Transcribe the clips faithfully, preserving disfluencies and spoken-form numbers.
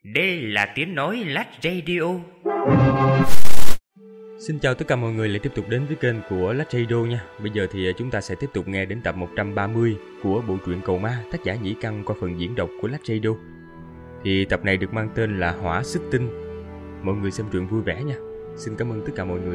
Đây là tiếng nói Lách Radio. Xin chào tất cả mọi người lại tiếp tục đến với kênh của Lách Radio nha. Bây giờ thì chúng ta sẽ tiếp tục nghe đến tập một trăm ba mươi của bộ truyện Cầu Ma, tác giả Nhĩ Căn qua phần diễn đọc của Lách Radio. Thì tập này được mang tên là Hỏa Xích Tinh. Mọi người xem truyện vui vẻ nha. Xin cảm ơn tất cả mọi người.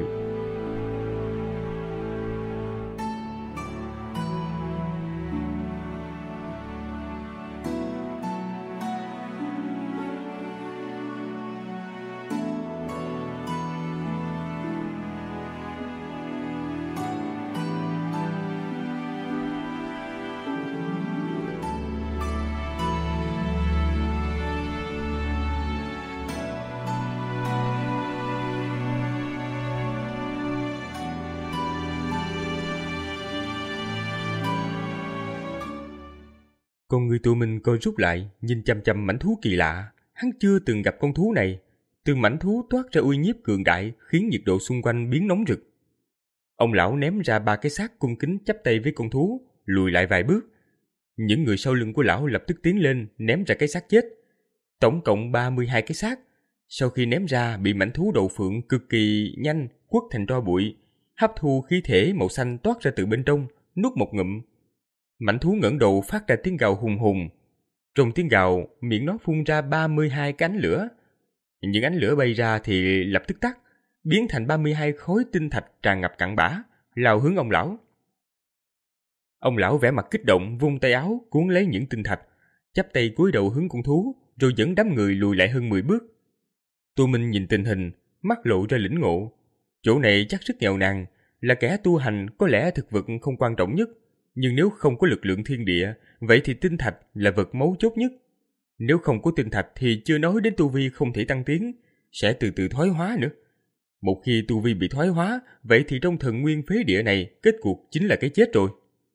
Con người tụi mình coi rút lại, nhìn chăm chăm mãnh thú kỳ lạ. Hắn chưa từng gặp con thú này. Từ mãnh thú toát ra uy nhiếp cường đại, khiến nhiệt độ xung quanh biến nóng rực. Ông lão ném ra ba cái xác cung kính chắp tay với con thú, lùi lại vài bước. Những người sau lưng của lão lập tức tiến lên, ném ra cái xác chết. Tổng cộng ba mươi hai cái xác. Sau khi ném ra, bị mãnh thú đậu phượng cực kỳ nhanh quất thành tro bụi, hấp thu khí thể màu xanh toát ra từ bên trong, nuốt một ngụm. Mãnh thú ngẩng đầu phát ra tiếng gào hùng hùng. Trong tiếng gào, miệng nó phun ra ba mươi hai cái ánh lửa. Những ánh lửa bay ra thì lập tức tắt, biến thành ba mươi hai khối tinh thạch tràn ngập cặn bã, lao hướng ông lão. Ông lão vẻ mặt kích động, vung tay áo cuốn lấy những tinh thạch, chắp tay cúi đầu hướng con thú, rồi dẫn đám người lùi lại hơn mười bước. Tô Minh nhìn tình hình, mắt lộ ra lĩnh ngộ. Chỗ này chắc rất nghèo nàn, là kẻ tu hành có lẽ thực vật không quan trọng nhất. Nhưng nếu không có lực lượng thiên địa, vậy thì tinh thạch là vật mấu chốt nhất. Nếu không có tinh thạch thì chưa nói đến tu vi không thể tăng tiến, sẽ từ từ thoái hóa nữa. Một khi tu vi bị thoái hóa, vậy thì trong thần nguyên phế địa này, kết cuộc chính là cái chết rồi.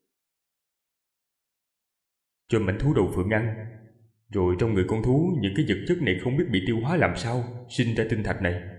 Cho mãnh thú đầu phượng ăn, rồi trong người con thú những cái vật chất này không biết bị tiêu hóa làm sao, sinh ra tinh thạch này.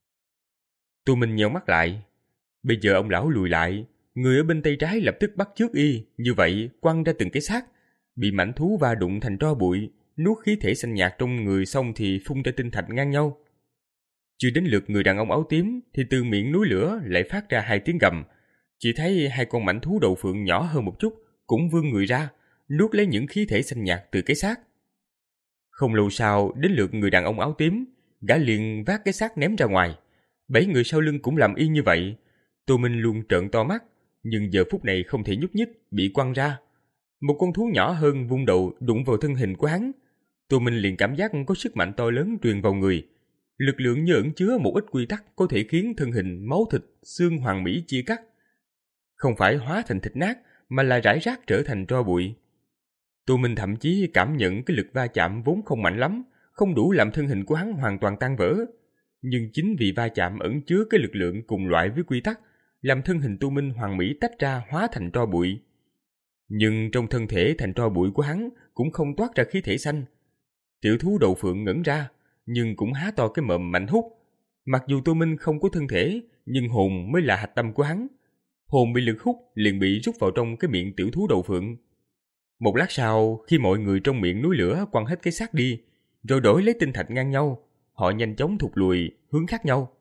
Tu Minh nheo mắt lại. Bây giờ ông lão lùi lại, người ở bên tay trái lập tức bắt chước y, như vậy quăng ra từng cái xác, bị mãnh thú va đụng thành tro bụi, nuốt khí thể xanh nhạt trong người xong thì phun ra tinh thạch ngang nhau. Chưa đến lượt người đàn ông áo tím thì từ miệng núi lửa lại phát ra hai tiếng gầm. Chỉ thấy hai con mãnh thú đậu phượng nhỏ hơn một chút cũng vươn người ra, nuốt lấy những khí thể xanh nhạt từ cái xác. Không lâu sau đến lượt người đàn ông áo tím, gã liền vác cái xác ném ra ngoài. Bảy người sau lưng cũng làm y như vậy. Tô Minh luôn trợn to mắt, nhưng giờ phút này không thể nhúc nhích, bị quăng ra. Một con thú nhỏ hơn vung đầu đụng vào thân hình của hắn. Tô Minh liền cảm giác có sức mạnh to lớn truyền vào người. Lực lượng như ẩn chứa một ít quy tắc có thể khiến thân hình máu thịt, xương hoàn mỹ chia cắt. Không phải hóa thành thịt nát, mà là rải rác trở thành tro bụi. Tô Minh thậm chí cảm nhận cái lực va chạm vốn không mạnh lắm, không đủ làm thân hình của hắn hoàn toàn tan vỡ. Nhưng chính vì va chạm ẩn chứa cái lực lượng cùng loại với quy tắc, làm thân hình Tô Minh hoàn mỹ tách ra hóa thành tro bụi. Nhưng trong thân thể thành tro bụi của hắn cũng không toát ra khí thể xanh. Tiểu thú đậu phượng ngẩn ra, nhưng cũng há to cái mồm mạnh hút. Mặc dù Tô Minh không có thân thể, nhưng hồn mới là hạch tâm của hắn. Hồn bị lực hút liền bị rút vào trong cái miệng tiểu thú đậu phượng. Một lát sau, khi mọi người trong miệng núi lửa quăng hết cái xác đi, rồi đổi lấy tinh thạch ngang nhau, họ nhanh chóng thụt lùi, hướng khác nhau.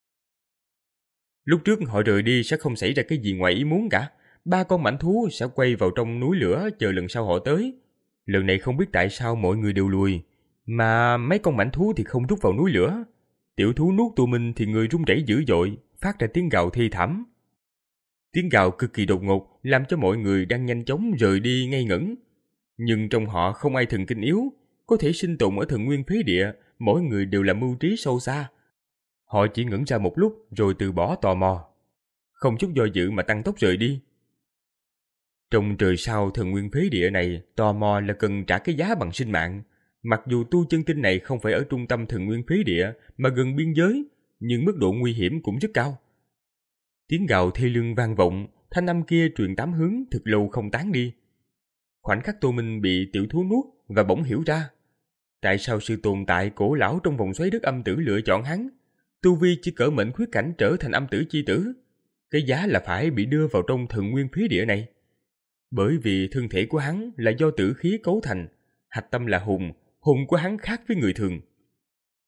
Lúc trước họ rời đi sẽ không xảy ra cái gì ngoài ý muốn cả. Ba con mãnh thú sẽ quay vào trong núi lửa chờ lần sau họ tới. Lần này không biết tại sao mọi người đều lùi, mà mấy con mãnh thú thì không rút vào núi lửa. Tiểu thú nuốt Tô Minh thì người run rẩy dữ dội, phát ra tiếng gào thê thảm. Tiếng gào cực kỳ đột ngột làm cho mọi người đang nhanh chóng rời đi ngây ngẩn. Nhưng trong họ không ai thần kinh yếu, có thể sinh tồn ở thần nguyên phế địa, mỗi người đều là mưu trí sâu xa. Họ chỉ ngẩn ra một lúc rồi từ bỏ tò mò, không chút do dự mà tăng tốc rời đi. Trong trời sao thần nguyên phế địa này, tò mò là cần trả cái giá bằng sinh mạng. Mặc dù tu chân tinh này không phải ở trung tâm thần nguyên phế địa mà gần biên giới, nhưng mức độ nguy hiểm cũng rất cao. Tiếng gào thê lương vang vọng, thanh âm kia truyền tám hướng thực lâu không tán đi. Khoảnh khắc Tô Minh bị tiểu thú nuốt và bỗng hiểu ra, tại sao sự tồn tại cổ lão trong vòng xoáy đất âm tử lựa chọn hắn. Tu vi chỉ cỡ mệnh khuyết cảnh trở thành âm tử chi tử, cái giá là phải bị đưa vào trong thần nguyên phế địa này. Bởi vì thân thể của hắn là do tử khí cấu thành, hạch tâm là hùng, hùng của hắn khác với người thường.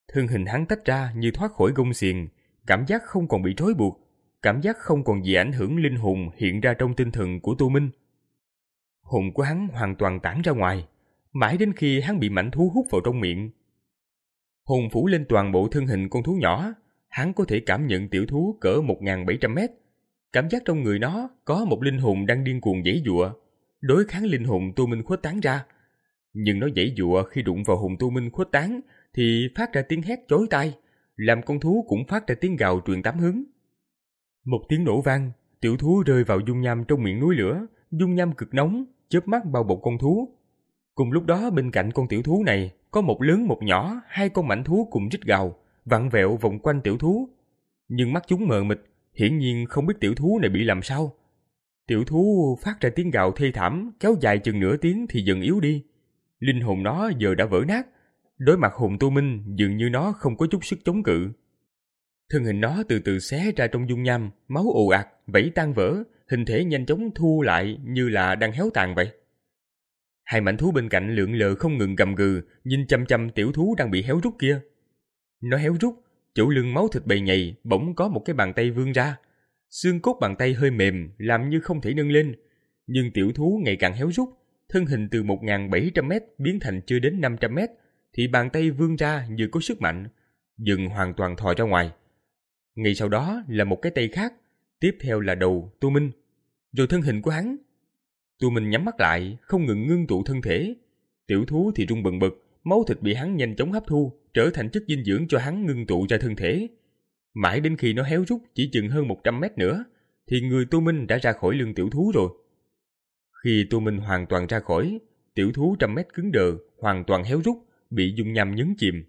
Thân hình hắn tách ra như thoát khỏi gông xiềng, cảm giác không còn bị trói buộc, cảm giác không còn gì ảnh hưởng linh hồn hiện ra trong tinh thần của Tô Minh. Hồn của hắn hoàn toàn tản ra ngoài, mãi đến khi hắn bị mãnh thú hút vào trong miệng. Hồn phủ lên toàn bộ thân hình con thú nhỏ, hắn có thể cảm nhận tiểu thú cỡ một nghìn bảy trăm mét. Cảm giác trong người nó có một linh hồn đang điên cuồng giãy giụa, đối kháng linh hồn Tô Minh khuếch tán ra. Nhưng nó giãy giụa khi đụng vào hồn Tô Minh khuếch tán thì phát ra tiếng hét chói tai, làm con thú cũng phát ra tiếng gào truyền tám hướng. Một tiếng nổ vang, tiểu thú rơi vào dung nham trong miệng núi lửa, dung nham cực nóng, chớp mắt bao bọc con thú. Cùng lúc đó bên cạnh con tiểu thú này có một lớn một nhỏ, hai con mãnh thú cùng rít gào, vặn vẹo vòng quanh tiểu thú. Nhưng mắt chúng mờ mịt, hiển nhiên không biết tiểu thú này bị làm sao. Tiểu thú phát ra tiếng gào thê thảm, kéo dài chừng nửa tiếng thì dần yếu đi. Linh hồn nó giờ đã vỡ nát, đối mặt hồn Tô Minh dường như nó không có chút sức chống cự. Thân hình nó từ từ xé ra trong dung nham, máu ồ ạt, vảy tan vỡ, hình thể nhanh chóng thu lại như là đang héo tàn vậy. Hai mãnh thú bên cạnh lượn lờ không ngừng gầm gừ, nhìn chăm chăm tiểu thú đang bị héo rút kia. Nó héo rút, chỗ lưng máu thịt bầy nhầy bỗng có một cái bàn tay vươn ra. Xương cốt bàn tay hơi mềm, làm như không thể nâng lên. Nhưng tiểu thú ngày càng héo rút, thân hình từ một nghìn bảy trăm mét biến thành chưa đến năm trăm mét, thì bàn tay vươn ra như có sức mạnh, dần hoàn toàn thò ra ngoài. Ngay sau đó là một cái tay khác, tiếp theo là đầu Tô Minh, rồi thân hình của hắn. Tô Minh nhắm mắt lại, không ngừng ngưng tụ thân thể. Tiểu thú thì rung bần bật, máu thịt bị hắn nhanh chóng hấp thu, trở thành chất dinh dưỡng cho hắn ngưng tụ ra thân thể. Mãi đến khi nó héo rút chỉ chừng hơn một trăm mét nữa, thì người Tô Minh đã ra khỏi lưng tiểu thú rồi. Khi Tô Minh hoàn toàn ra khỏi, tiểu thú trăm mét cứng đờ, hoàn toàn héo rút, bị dung nham nhấn chìm.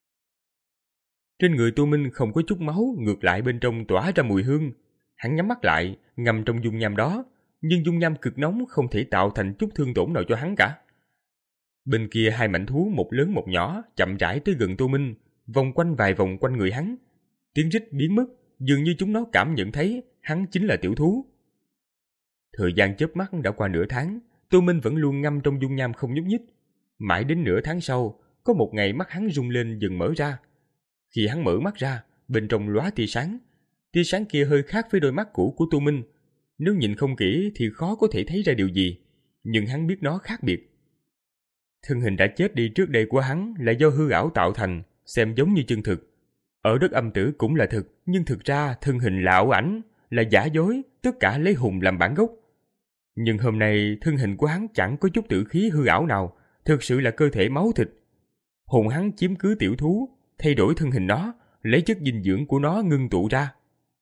Trên người Tô Minh không có chút máu, ngược lại bên trong tỏa ra mùi hương. Hắn nhắm mắt lại, ngâm trong dung nham đó, nhưng dung nham cực nóng không thể tạo thành chút thương tổn nào cho hắn cả. Bên kia hai mãnh thú một lớn một nhỏ chậm rãi tới gần Tô Minh, vòng quanh vài vòng quanh người hắn. Tiếng rít biến mất, dường như chúng nó cảm nhận thấy hắn chính là tiểu thú. Thời gian chớp mắt đã qua nửa tháng, Tô Minh vẫn luôn ngâm trong dung nham không nhúc nhích. Mãi đến nửa tháng sau, có một ngày mắt hắn rung lên dần mở ra. Khi hắn mở mắt ra, bên trong lóa tia sáng. Tia sáng kia hơi khác với đôi mắt cũ của Tô Minh. Nếu nhìn không kỹ thì khó có thể thấy ra điều gì, nhưng hắn biết nó khác biệt. Thân hình đã chết đi trước đây của hắn là do hư ảo tạo thành, xem giống như chân thực. Ở đất âm tử cũng là thực, nhưng thực ra thân hình là ảo ảnh, là giả dối, tất cả lấy hùng làm bản gốc. Nhưng hôm nay thân hình của hắn chẳng có chút tử khí hư ảo nào, thực sự là cơ thể máu thịt. Hồn hắn chiếm cứ tiểu thú, thay đổi thân hình nó, lấy chất dinh dưỡng của nó ngưng tụ ra.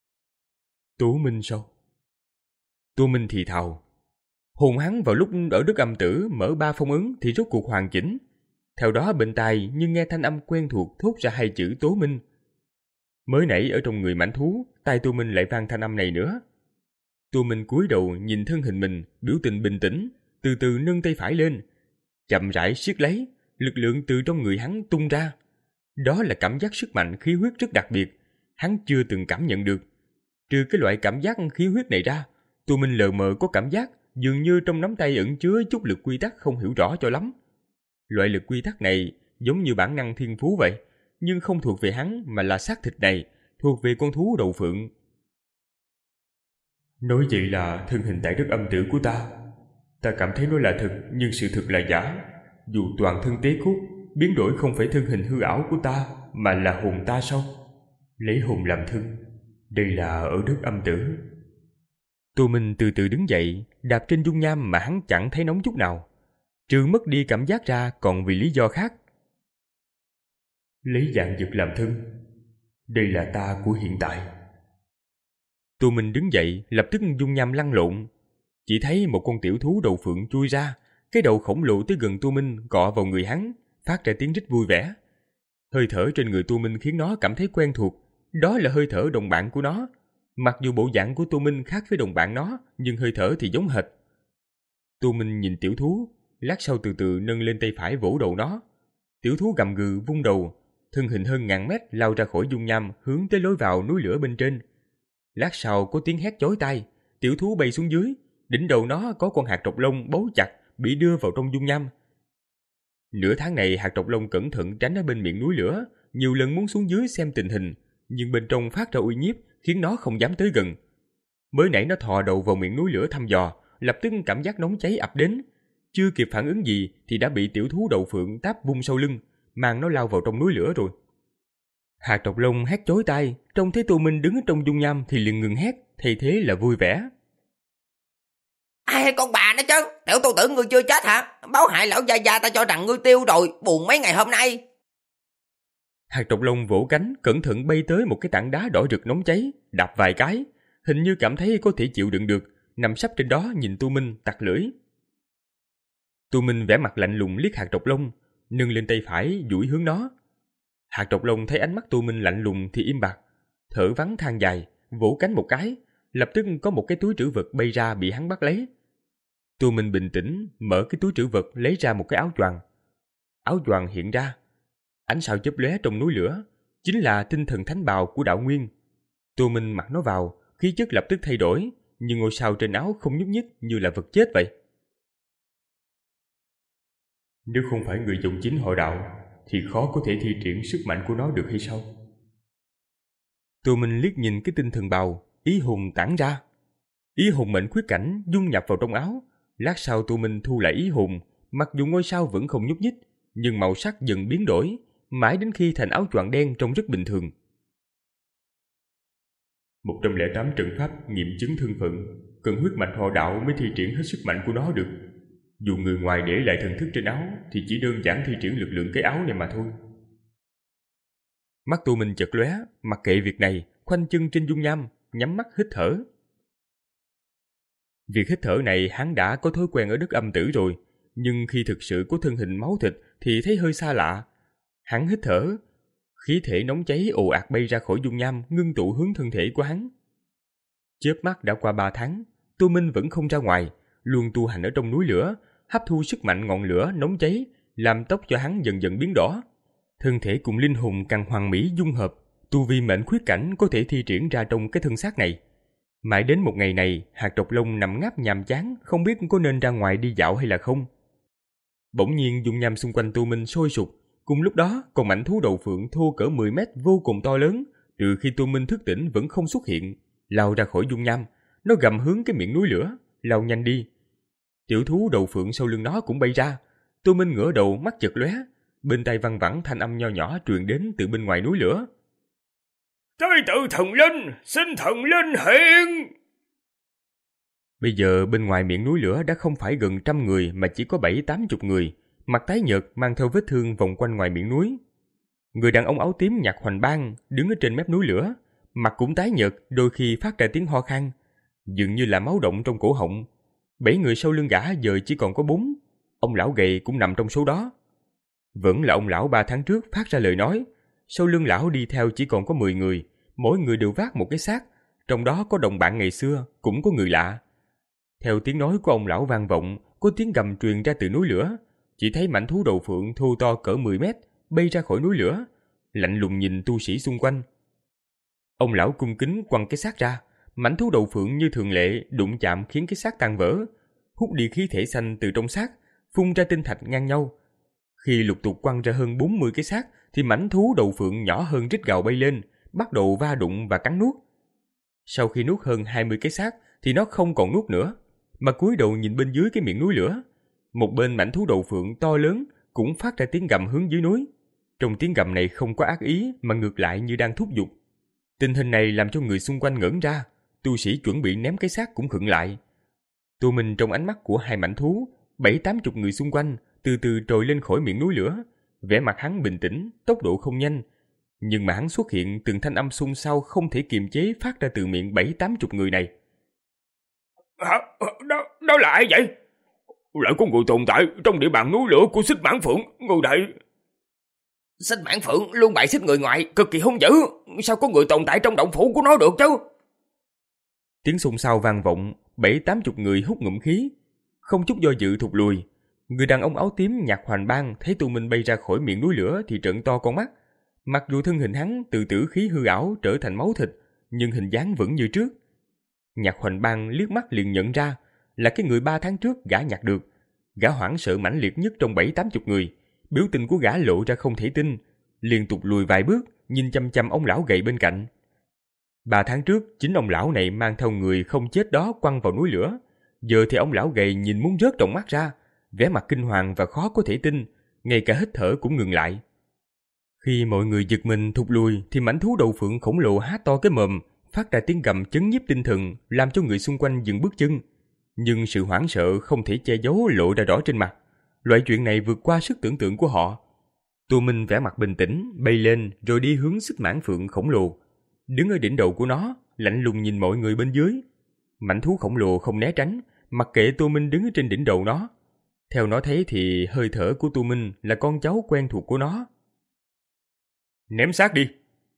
Tô Minh sao? Tô Minh thì thào. Hồn hắn vào lúc ở đất âm tử mở ba phong ấn thì rốt cuộc hoàn chỉnh. Theo đó bên tai nhưng nghe thanh âm quen thuộc thốt ra hai chữ Tố Minh. Mới nãy ở trong người mãnh thú, tai Tô Minh lại vang thanh âm này nữa. Tô Minh cúi đầu nhìn thân hình mình, biểu tình bình tĩnh, từ từ nâng tay phải lên, chậm rãi siết lấy, lực lượng từ trong người hắn tung ra. Đó là cảm giác sức mạnh khí huyết rất đặc biệt, hắn chưa từng cảm nhận được. Trừ cái loại cảm giác khí huyết này ra, Tô Minh lờ mờ có cảm giác dường như trong nắm tay ẩn chứa chút lực quy tắc không hiểu rõ cho lắm. Loại lực quy tắc này giống như bản năng thiên phú vậy, nhưng không thuộc về hắn mà là xác thịt này, thuộc về con thú đầu phượng. Nói vậy là thân hình tại đất âm tử của ta. Ta cảm thấy nó là thực, nhưng sự thực là giả. Dù toàn thân tế cốt, biến đổi không phải thân hình hư ảo của ta, mà là hồn ta sao? Lấy hồn làm thân, đây là ở đất âm tử. Tô Minh từ từ đứng dậy, đạp trên dung nham mà hắn chẳng thấy nóng chút nào. Trừ mất đi cảm giác ra còn vì lý do khác. Lấy dạng vật làm thân, đây là ta của hiện tại. Tô Minh đứng dậy, lập tức dung nham lăn lộn. Chỉ thấy một con tiểu thú đầu phượng chui ra, cái đầu khổng lồ tới gần Tô Minh cọ vào người hắn, phát ra tiếng rít vui vẻ. Hơi thở trên người Tô Minh khiến nó cảm thấy quen thuộc, đó là hơi thở đồng bạn của nó. Mặc dù bộ dạng của Tô Minh khác với đồng bạn nó, nhưng hơi thở thì giống hệt. Tô Minh nhìn tiểu thú, lát sau từ từ nâng lên tay phải vỗ đầu nó. Tiểu thú gầm gừ vung đầu, thân hình hơn ngàn mét lao ra khỏi dung nham hướng tới lối vào núi lửa bên trên. Lát sau có tiếng hét chói tai, tiểu thú bay xuống dưới, đỉnh đầu nó có con hạt trọc lông bấu chặt bị đưa vào trong dung nham. Nửa tháng này hạt trọc lông cẩn thận tránh ở bên miệng núi lửa, nhiều lần muốn xuống dưới xem tình hình, nhưng bên trong phát ra uy nhiếp khiến nó không dám tới gần. Mới nãy nó thò đầu vào miệng núi lửa thăm dò, lập tức cảm giác nóng cháy ập đến. Chưa kịp phản ứng gì thì đã bị tiểu thú đậu phượng táp vung sau lưng, mang nó lao vào trong núi lửa rồi. Hạt Độc Long hét chói tai, trông thấy Tô Minh đứng trong dung nham thì liền ngừng hét, thay thế là vui vẻ. Ai con bà nó chứ, tiểu tu tưởng ngươi chưa chết hả? Báo hại lão gia gia ta cho rằng ngươi tiêu rồi, buồn mấy ngày hôm nay. Hạt Độc Long vỗ cánh, cẩn thận bay tới một cái tảng đá đỏ rực nóng cháy, đạp vài cái, hình như cảm thấy có thể chịu đựng được, nằm sấp trên đó nhìn Tô Minh tặc lưỡi. Tô Minh vẻ mặt lạnh lùng liếc Hạt Độc Long, nâng lên tay phải duỗi hướng nó. Hạt Độc Long thấy ánh mắt Tô Minh lạnh lùng thì im bặt, thở vắng than dài, vỗ cánh một cái, lập tức có một cái túi trữ vật bay ra bị hắn bắt lấy. Tô Minh bình tĩnh mở cái túi trữ vật lấy ra một cái áo choàng. Áo choàng hiện ra, ánh sao chớp lóe trong núi lửa, chính là tinh thần thánh bào của đạo nguyên. Tô Minh mặc nó vào, khí chất lập tức thay đổi, nhưng ngôi sao trên áo không nhúc nhích như là vật chết vậy. Nếu không phải người dòng chính họ đạo, thì khó có thể thi triển sức mạnh của nó được hay sao? Tô Minh liếc nhìn cái tinh thần bào, ý hồn tản ra. Ý hồn mệnh khuyết cảnh dung nhập vào trong áo. Lát sau Tô Minh thu lại ý hồn, mặc dù ngôi sao vẫn không nhúc nhích, nhưng màu sắc dần biến đổi, mãi đến khi thành áo choàng đen trông rất bình thường. một trăm lẻ tám trận pháp nghiệm chứng thân phận, cần huyết mạch họ đạo mới thi triển hết sức mạnh của nó được. Dù người ngoài để lại thần thức trên áo thì chỉ đơn giản thi triển lực lượng cái áo này mà thôi. Mắt Tô Minh chợt lóe, mặc kệ việc này, khoanh chân trên dung nham, nhắm mắt hít thở. Việc hít thở này hắn đã có thói quen ở đất âm tử rồi, nhưng khi thực sự có thân hình máu thịt thì thấy hơi xa lạ. Hắn hít thở, khí thể nóng cháy ồ ạt bay ra khỏi dung nham, ngưng tụ hướng thân thể của hắn. Chớp mắt đã qua ba tháng, Tô Minh vẫn không ra ngoài, luôn tu hành ở trong núi lửa, hấp thu sức mạnh ngọn lửa nóng cháy, làm tóc cho hắn dần dần biến đỏ. Thân thể cùng linh hồn càng hoàn mỹ dung hợp, tu vi mệnh khuyết cảnh có thể thi triển ra trong cái thân xác này. Mãi đến một ngày này, Hạt Độc Long nằm ngáp nhàm chán, không biết có nên ra ngoài đi dạo hay là không. Bỗng nhiên dung nham xung quanh Tô Minh sôi sục, cùng lúc đó con mãnh thú đầu phượng thô cỡ mười mét vô cùng to lớn, từ khi Tô Minh thức tỉnh vẫn không xuất hiện, lao ra khỏi dung nham, nó gầm hướng cái miệng núi lửa, lao nhanh đi. Tiểu thú đầu phượng sau lưng nó cũng bay ra. Tô Minh ngửa đầu mắt chợt lóe, bên tai văng vẳng thanh âm nho nhỏ truyền đến từ bên ngoài núi lửa. Tới tự thần linh, xin thần linh hiện. Bây giờ bên ngoài miệng núi lửa đã không phải gần trăm người mà chỉ có bảy tám chục người, mặt tái nhợt mang theo vết thương vòng quanh ngoài miệng núi. Người đàn ông áo tím Nhạc Hoành Bang đứng ở trên mép núi lửa, mặt cũng tái nhợt, đôi khi phát ra tiếng ho khan, dường như là máu động trong cổ họng. Bảy người sau lưng gã giờ chỉ còn có bốn, ông lão gầy cũng nằm trong số đó. Vẫn là ông lão ba tháng trước phát ra lời nói, sau lưng lão đi theo chỉ còn có mười người, mỗi người đều vác một cái xác, trong đó có đồng bạn ngày xưa, cũng có người lạ. Theo tiếng nói của ông lão vang vọng, có tiếng gầm truyền ra từ núi lửa, chỉ thấy mãnh thú đầu phượng thô to cỡ mười mét bay ra khỏi núi lửa, lạnh lùng nhìn tu sĩ xung quanh. Ông lão cung kính quăng cái xác ra, mãnh thú đầu phượng như thường lệ đụng chạm khiến cái xác tan vỡ, hút đi khí thể xanh từ trong xác, phun ra tinh thạch ngang nhau. Khi lục tục quăng ra hơn bốn mươi cái xác thì mãnh thú đầu phượng nhỏ hơn rít gào bay lên, bắt đầu va đụng và cắn nuốt. Sau khi nuốt hơn hai mươi cái xác thì nó không còn nuốt nữa, mà cúi đầu nhìn bên dưới cái miệng núi lửa. Một bên mãnh thú đầu phượng to lớn cũng phát ra tiếng gầm hướng dưới núi. Trong tiếng gầm này không có ác ý mà ngược lại như đang thúc giục. Tình hình này làm cho người xung quanh ngẩn ra, tu sĩ chuẩn bị ném cái xác cũng khựng lại. Tô Minh trong ánh mắt của hai mãnh thú, bảy tám chục người xung quanh từ từ trồi lên khỏi miệng núi lửa, vẻ mặt hắn bình tĩnh, tốc độ không nhanh, nhưng mà hắn xuất hiện từng thanh âm xung xao không thể kiềm chế phát ra từ miệng bảy tám chục người này. Hả? Đó, đó là ai vậy? Lại có người tồn tại trong địa bàn núi lửa của Xích Mãn Phượng, ngô đại. Xích Mãn Phượng luôn bày xích người ngoài, cực kỳ hung dữ, sao có người tồn tại trong động phủ của nó được chứ? Tiếng xung xao vang vọng, bảy tám chục người hút ngụm khí, không chút do dự thụt lùi. Người đàn ông áo tím Nhạc Hoành Bang thấy Tô Minh bay ra khỏi miệng núi lửa thì trợn to con mắt. Mặc dù thân hình hắn từ tử khí hư ảo trở thành máu thịt, nhưng hình dáng vẫn như trước. Nhạc Hoành Bang liếc mắt liền nhận ra là cái người ba tháng trước gã nhặt được. Gã hoảng sợ mãnh liệt nhất trong bảy tám chục người, biểu tình của gã lộ ra không thể tin, liên tục lùi vài bước, nhìn chăm chăm ông lão gầy bên cạnh. Ba tháng trước, chính ông lão này mang theo người không chết đó quăng vào núi lửa. Giờ thì ông lão gầy nhìn muốn rớt trong mắt ra, vẻ mặt kinh hoàng và khó có thể tin, ngay cả hít thở cũng ngừng lại. Khi mọi người giật mình thụt lùi thì mãnh thú đầu phượng khổng lồ há to cái mồm, phát ra tiếng gầm chấn nhiếp tinh thần, làm cho người xung quanh dừng bước chân. Nhưng sự hoảng sợ không thể che giấu lộ ra rõ trên mặt. Loại chuyện này vượt qua sức tưởng tượng của họ. Tô Minh vẻ mặt bình tĩnh, bay lên rồi đi hướng xích mãng phượng khổng lồ. Đứng ở đỉnh đầu của nó, lạnh lùng nhìn mọi người bên dưới. Mãnh thú khổng lồ không né tránh, mặc kệ Tô Minh đứng ở trên đỉnh đầu nó. Theo nó thấy thì hơi thở của Tô Minh là con cháu quen thuộc của nó. Ném xác đi.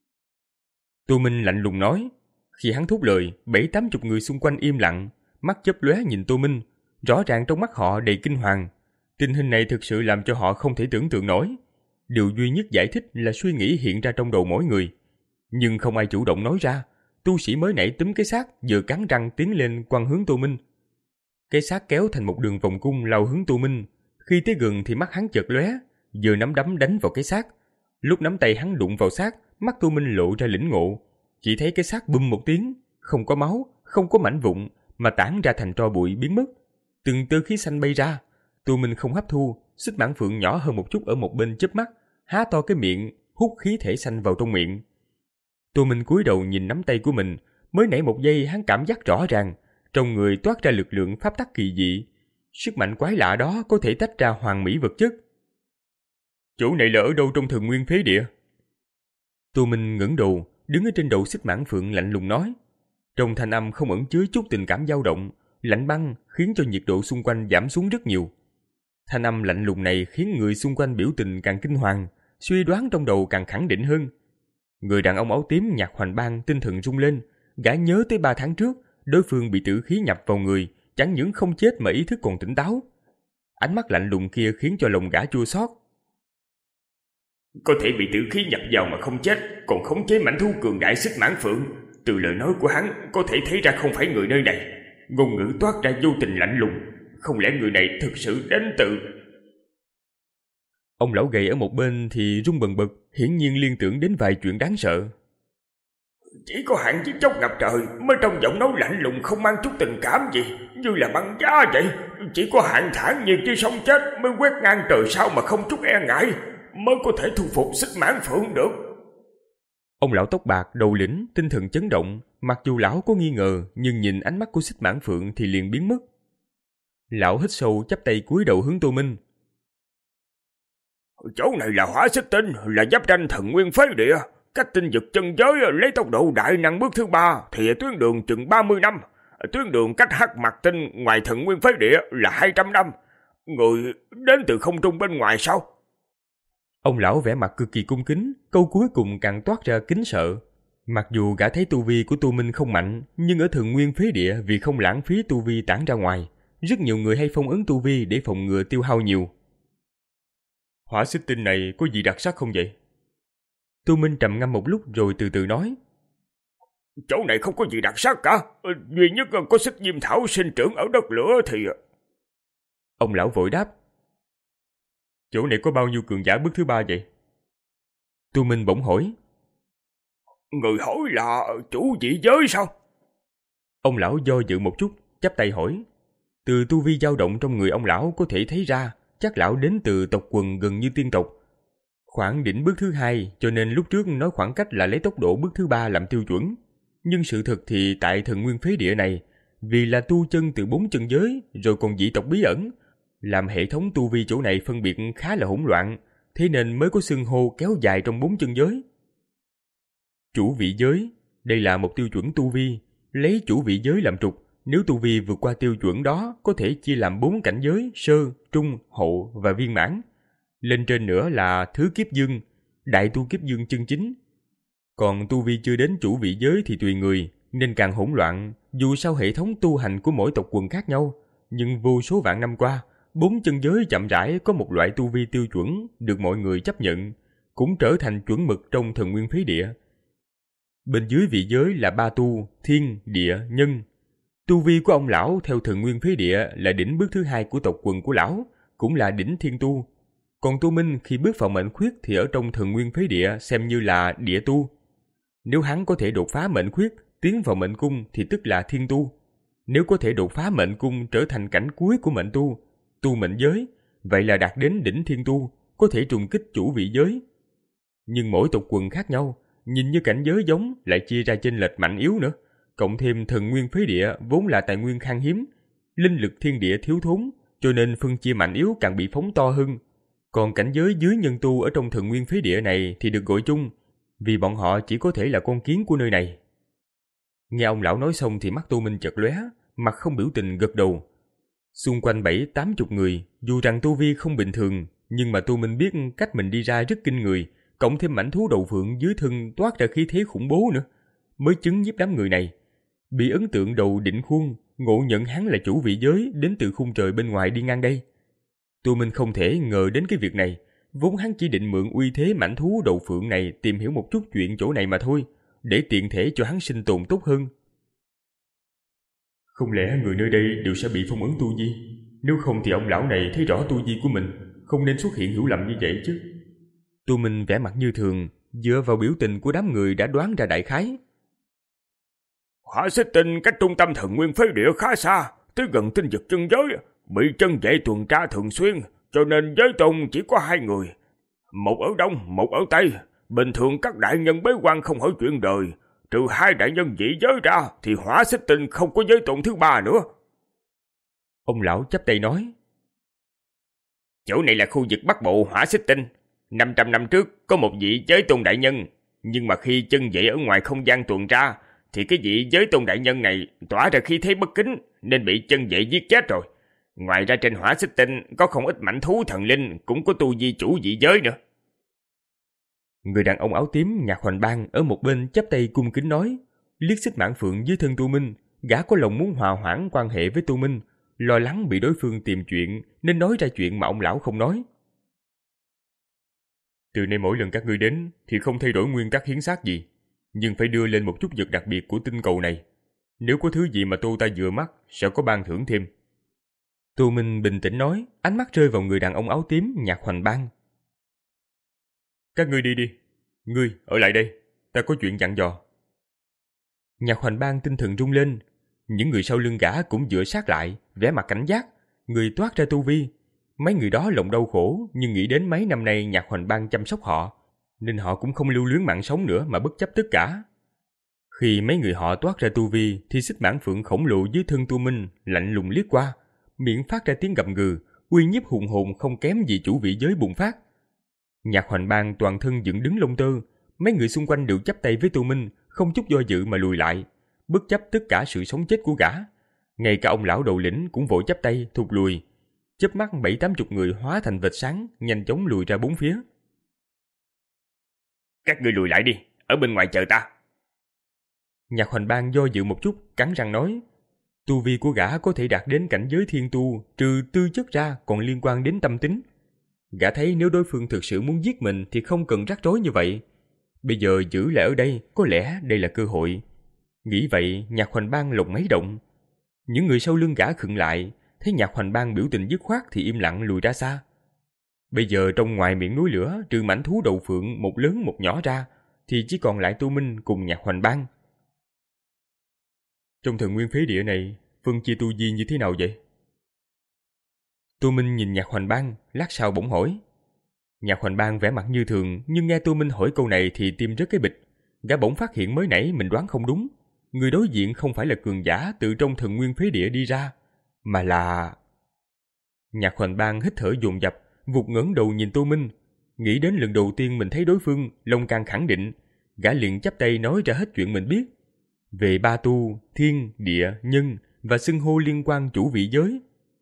Tô Minh lạnh lùng nói. Khi hắn thốt lời, bảy tám chục người xung quanh im lặng, mắt chớp lóe nhìn Tô Minh. Rõ ràng trong mắt họ đầy kinh hoàng. Tình hình này thực sự làm cho họ không thể tưởng tượng nổi. Điều duy nhất giải thích là suy nghĩ hiện ra trong đầu mỗi người. Nhưng không ai chủ động nói ra. Tu sĩ mới nãy túm cái xác, vừa cắn răng tiến lên quăng hướng Tô Minh. Cái xác kéo thành một đường vòng cung lao hướng Tô Minh. Khi tới gần thì mắt hắn chợt lóe, vừa nắm đấm đánh vào cái xác. Lúc nắm tay hắn đụng vào xác, mắt Tô Minh lộ ra lĩnh ngộ. Chỉ thấy cái xác bum một tiếng, không có máu, không có mảnh vụn, mà tản ra thành tro bụi biến mất. Từng tơ khí xanh bay ra. Tô Minh không hấp thu, xích mãng phượng nhỏ hơn một chút ở một bên chớp mắt, há to cái miệng, hút khí thể xanh vào trong miệng. Tô Minh cúi đầu nhìn nắm tay của mình, mới nãy một giây hắn cảm giác rõ ràng, trong người toát ra lực lượng pháp tắc kỳ dị. Sức mạnh quái lạ đó có thể tách ra hoàn mỹ vật chất. Chỗ này là ở đâu trong Thần Nguyên Phế Địa? Tô Minh ngẩng đầu, đứng ở trên đầu xích mãng phượng lạnh lùng nói. Trong thanh âm không ẩn chứa chút tình cảm dao động, lạnh băng khiến cho nhiệt độ xung quanh giảm xuống rất nhiều. Thanh âm lạnh lùng này khiến người xung quanh biểu tình càng kinh hoàng, suy đoán trong đầu càng khẳng định hơn. Người đàn ông áo tím Nhạc Hoành Bang tinh thần rung lên, gã nhớ tới ba tháng trước, đối phương bị tử khí nhập vào người, chẳng những không chết mà ý thức còn tỉnh táo. Ánh mắt lạnh lùng kia khiến cho lòng gã chua xót. Có thể bị tử khí nhập vào mà không chết, còn khống chế mãnh thú cường đại xích mãng phượng. Từ lời nói của hắn có thể thấy ra không phải người nơi này. Ngôn ngữ toát ra vô tình lạnh lùng. Không lẽ người này thực sự đến từ... Ông lão gầy ở một bên thì run bần bật, hiển nhiên liên tưởng đến vài chuyện đáng sợ. Chỉ có hạn giết chóc ngập trời mới trong giọng nói lạnh lùng không mang chút tình cảm gì, như là băng giá vậy. Chỉ có hạn thản nhiên chứ sống chết mới quét ngang trời sao mà không chút e ngại, mới có thể thu phục xích mãng phượng được. Ông lão tóc bạc đầu lĩnh tinh thần chấn động, mặc dù lão có nghi ngờ nhưng nhìn ánh mắt của xích mãng phượng thì liền biến mất. Lão hít sâu chắp tay cúi đầu hướng Tô Minh. Chỗ này là Hỏa Xích Tinh, là giáp ranh Thần Nguyên Phế Địa. Cách tinh vực chân giới lấy tốc độ đại năng bước thứ ba thì tuyến đường chừng ba mươi năm. Tuyến đường cách Hắc Mặt Tinh ngoài Thần Nguyên Phế Địa là hai trăm năm. Người đến từ không trung bên ngoài sao? Ông lão vẻ mặt cực kỳ cung kính, câu cuối cùng càng toát ra kính sợ. Mặc dù gã thấy tu vi của Tô Minh không mạnh, nhưng ở Thần Nguyên Phế Địa vì không lãng phí tu vi tản ra ngoài, rất nhiều người hay phong ấn tu vi để phòng ngừa tiêu hao nhiều. Hỏa Xích Tinh này có gì đặc sắc không vậy? Tô Minh trầm ngâm một lúc rồi từ từ nói. Chỗ này không có gì đặc sắc cả, duy nhất có xích diêm thảo sinh trưởng ở đất lửa thì... Ông lão vội đáp. Chỗ này có bao nhiêu cường giả bước thứ ba vậy? Tô Minh bỗng hỏi. Người hỏi là chủ vị giới sao? Ông lão do dự một chút, chắp tay hỏi. Từ tu vi dao động trong người ông lão có thể thấy ra, chắc lão đến từ tộc quần gần như tiên tộc. Khoảng đỉnh bước thứ hai, cho nên lúc trước nói khoảng cách là lấy tốc độ bước thứ ba làm tiêu chuẩn. Nhưng sự thật thì tại Thần Nguyên Phế Địa này, vì là tu chân từ bốn chân giới, rồi còn dị tộc bí ẩn, làm hệ thống tu vi chỗ này phân biệt khá là hỗn loạn, thế nên mới có xưng hô kéo dài trong bốn chân giới. Chủ vị giới, đây là một tiêu chuẩn tu vi, lấy chủ vị giới làm trục, nếu tu vi vượt qua tiêu chuẩn đó có thể chia làm bốn cảnh giới: sơ, trung, hậu và viên mãn. Lên trên nữa là thứ kiếp dương, đại tu kiếp dương chân chính. Còn tu vi chưa đến chủ vị giới thì tùy người, nên càng hỗn loạn. Dù sao hệ thống tu hành của mỗi tộc quần khác nhau, nhưng vô số vạn năm qua, bốn chân giới chậm rãi có một loại tu vi tiêu chuẩn được mọi người chấp nhận, cũng trở thành chuẩn mực trong Thần Nguyên Phế Địa. Bên dưới vị giới là ba tu, thiên, địa, nhân. Tu vi của ông lão theo Thần Nguyên Phế Địa là đỉnh bước thứ hai của tộc quần của lão, cũng là đỉnh thiên tu. Còn Tu Minh khi bước vào mệnh khuyết thì ở trong Thần Nguyên Phế Địa xem như là địa tu. Nếu hắn có thể đột phá mệnh khuyết, tiến vào mệnh cung thì tức là thiên tu. Nếu có thể đột phá mệnh cung trở thành cảnh cuối của mệnh tu, tu mệnh giới, vậy là đạt đến đỉnh thiên tu, có thể trùng kích chủ vị giới. Nhưng mỗi tộc quần khác nhau, nhìn như cảnh giới giống lại chia ra chênh lệch mạnh yếu nữa. Cộng thêm Thần Nguyên Phế Địa vốn là tài nguyên khan hiếm, linh lực thiên địa thiếu thốn, cho nên phân chia mạnh yếu càng bị phóng to hơn. Còn cảnh giới dưới nhân tu ở trong Thần Nguyên Phế Địa này thì được gọi chung, vì bọn họ chỉ có thể là con kiến của nơi này. Nghe ông lão nói xong thì mắt Tu Minh chợt lóe, mặt không biểu tình gật đầu. Xung quanh bảy tám chục người, dù rằng tu vi không bình thường, nhưng mà Tu Minh biết cách mình đi ra rất kinh người, cộng thêm mảnh thú đầu phượng dưới thân toát ra khí thế khủng bố nữa, mới chứng nhiếp đám người này. Bị ấn tượng đầu định khuôn, ngộ nhận hắn là chủ vị giới đến từ khung trời bên ngoài đi ngang đây. Tu Minh không thể ngờ đến cái việc này, vốn hắn chỉ định mượn uy thế mảnh thú đầu phượng này tìm hiểu một chút chuyện chỗ này mà thôi, để tiện thể cho hắn sinh tồn tốt hơn. Không lẽ người nơi đây đều sẽ bị phong ấn tu vi? Nếu không thì ông lão này thấy rõ tu vi của mình, không nên xuất hiện hiểu lầm như vậy chứ. Tu Minh vẻ mặt như thường, dựa vào biểu tình của đám người đã đoán ra đại khái. Hỏa Xích Tinh cách trung tâm Thần Nguyên Phế Địa khá xa, tới gần tinh vực chân giới, bị chân vệ tuần tra thường xuyên, cho nên giới tôn chỉ có hai người. Một ở đông, một ở tây. Bình thường các đại nhân bế quan không hỏi chuyện đời, trừ hai đại nhân dị giới ra thì Hỏa Xích Tinh không có giới tôn thứ ba nữa. Ông lão chắp tay nói. Chỗ này là khu vực Bắc Bộ Hỏa Xích Tinh. năm trăm năm trước có một vị giới tôn đại nhân, nhưng mà khi chân vệ ở ngoài không gian tuần tra thì cái vị giới tôn đại nhân này tỏa ra khí thế bất kính nên bị chân vệ giết chết rồi. Ngoài ra trên Hỏa Xích Tinh có không ít mảnh thú thần linh cũng có tu vi chủ vị giới nữa. Người đàn ông áo tím Nhạc Hoành Bang ở một bên chắp tay cung kính nói, liếc xích mãn phượng dưới thân Tu Minh, gã có lòng muốn hòa hoãn quan hệ với Tu Minh, lo lắng bị đối phương tìm chuyện nên nói ra chuyện mà ông lão không nói. Từ nay mỗi lần các ngươi đến thì không thay đổi nguyên tắc hiến xác gì, nhưng phải đưa lên một chút vật đặc biệt của tinh cầu này. Nếu có thứ gì mà tô ta vừa mắt, sẽ có ban thưởng thêm. Tu Minh bình tĩnh nói, ánh mắt rơi vào người đàn ông áo tím Nhạc Hoành Bang. Các ngươi đi đi, ngươi ở lại đây, ta có chuyện dặn dò. Nhạc Hoành Bang tinh thần rung lên, những người sau lưng gã cũng dựa sát lại, vẻ mặt cảnh giác, người toát ra tu vi. Mấy người đó lòng đau khổ, nhưng nghĩ đến mấy năm nay Nhạc Hoành Bang chăm sóc họ, nên họ cũng không lưu luyến mạng sống nữa mà bất chấp tất cả. Khi mấy người họ toát ra tu vi, thì xích mãn phượng khổng lồ dưới thân Tu Minh lạnh lùng liếc qua, miệng phát ra tiếng gầm gừ, uy nhiếp hùng hồn không kém gì chủ vị giới bùng phát. Nhạc Hoành Bang toàn thân dựng đứng lông tơ, mấy người xung quanh đều chắp tay với Tu Minh, không chút do dự mà lùi lại, bất chấp tất cả sự sống chết của gã. Ngay cả ông lão đầu lĩnh cũng vội chắp tay thụt lùi. Chớp mắt bảy tám chục người hóa thành vệt sáng, nhanh chóng lùi ra bốn phía. Các ngươi lùi lại đi, ở bên ngoài chờ ta. Nhạc Hoành Bang do dự một chút, cắn răng nói, tu vi của gã có thể đạt đến cảnh giới thiên tu, trừ tư chất ra còn liên quan đến tâm tính. Gã thấy nếu đối phương thực sự muốn giết mình thì không cần rắc rối như vậy. Bây giờ giữ lại ở đây, có lẽ đây là cơ hội. Nghĩ vậy, Nhạc Hoành Bang lồng mấy động. Những người sau lưng gã khựng lại, thấy Nhạc Hoành Bang biểu tình dứt khoát thì im lặng lùi ra xa. Bây giờ trong ngoài miệng núi lửa, trừ mảnh thú đầu phượng một lớn một nhỏ ra, thì chỉ còn lại Tu Minh cùng Nhạc Hoành Bang. Trong Thần Nguyên Phế Địa này, phân chia tu vi như thế nào vậy? Tu Minh nhìn Nhạc Hoành Bang, lát sau bỗng hỏi. Nhạc Hoành Bang vẻ mặt như thường, nhưng nghe Tu Minh hỏi câu này thì tim rất cái bịch. Gã bỗng phát hiện mới nãy mình đoán không đúng. Người đối diện không phải là cường giả từ trong Thần Nguyên Phế Địa đi ra, mà là... Nhạc Hoành Bang hít thở dồn dập, vụt ngẩng đầu nhìn Tu Minh. Nghĩ đến lần đầu tiên mình thấy đối phương, lòng càng khẳng định. Gã liền chắp tay nói ra hết chuyện mình biết. Về ba tu, thiên, địa, nhân và xưng hô liên quan chủ vị giới.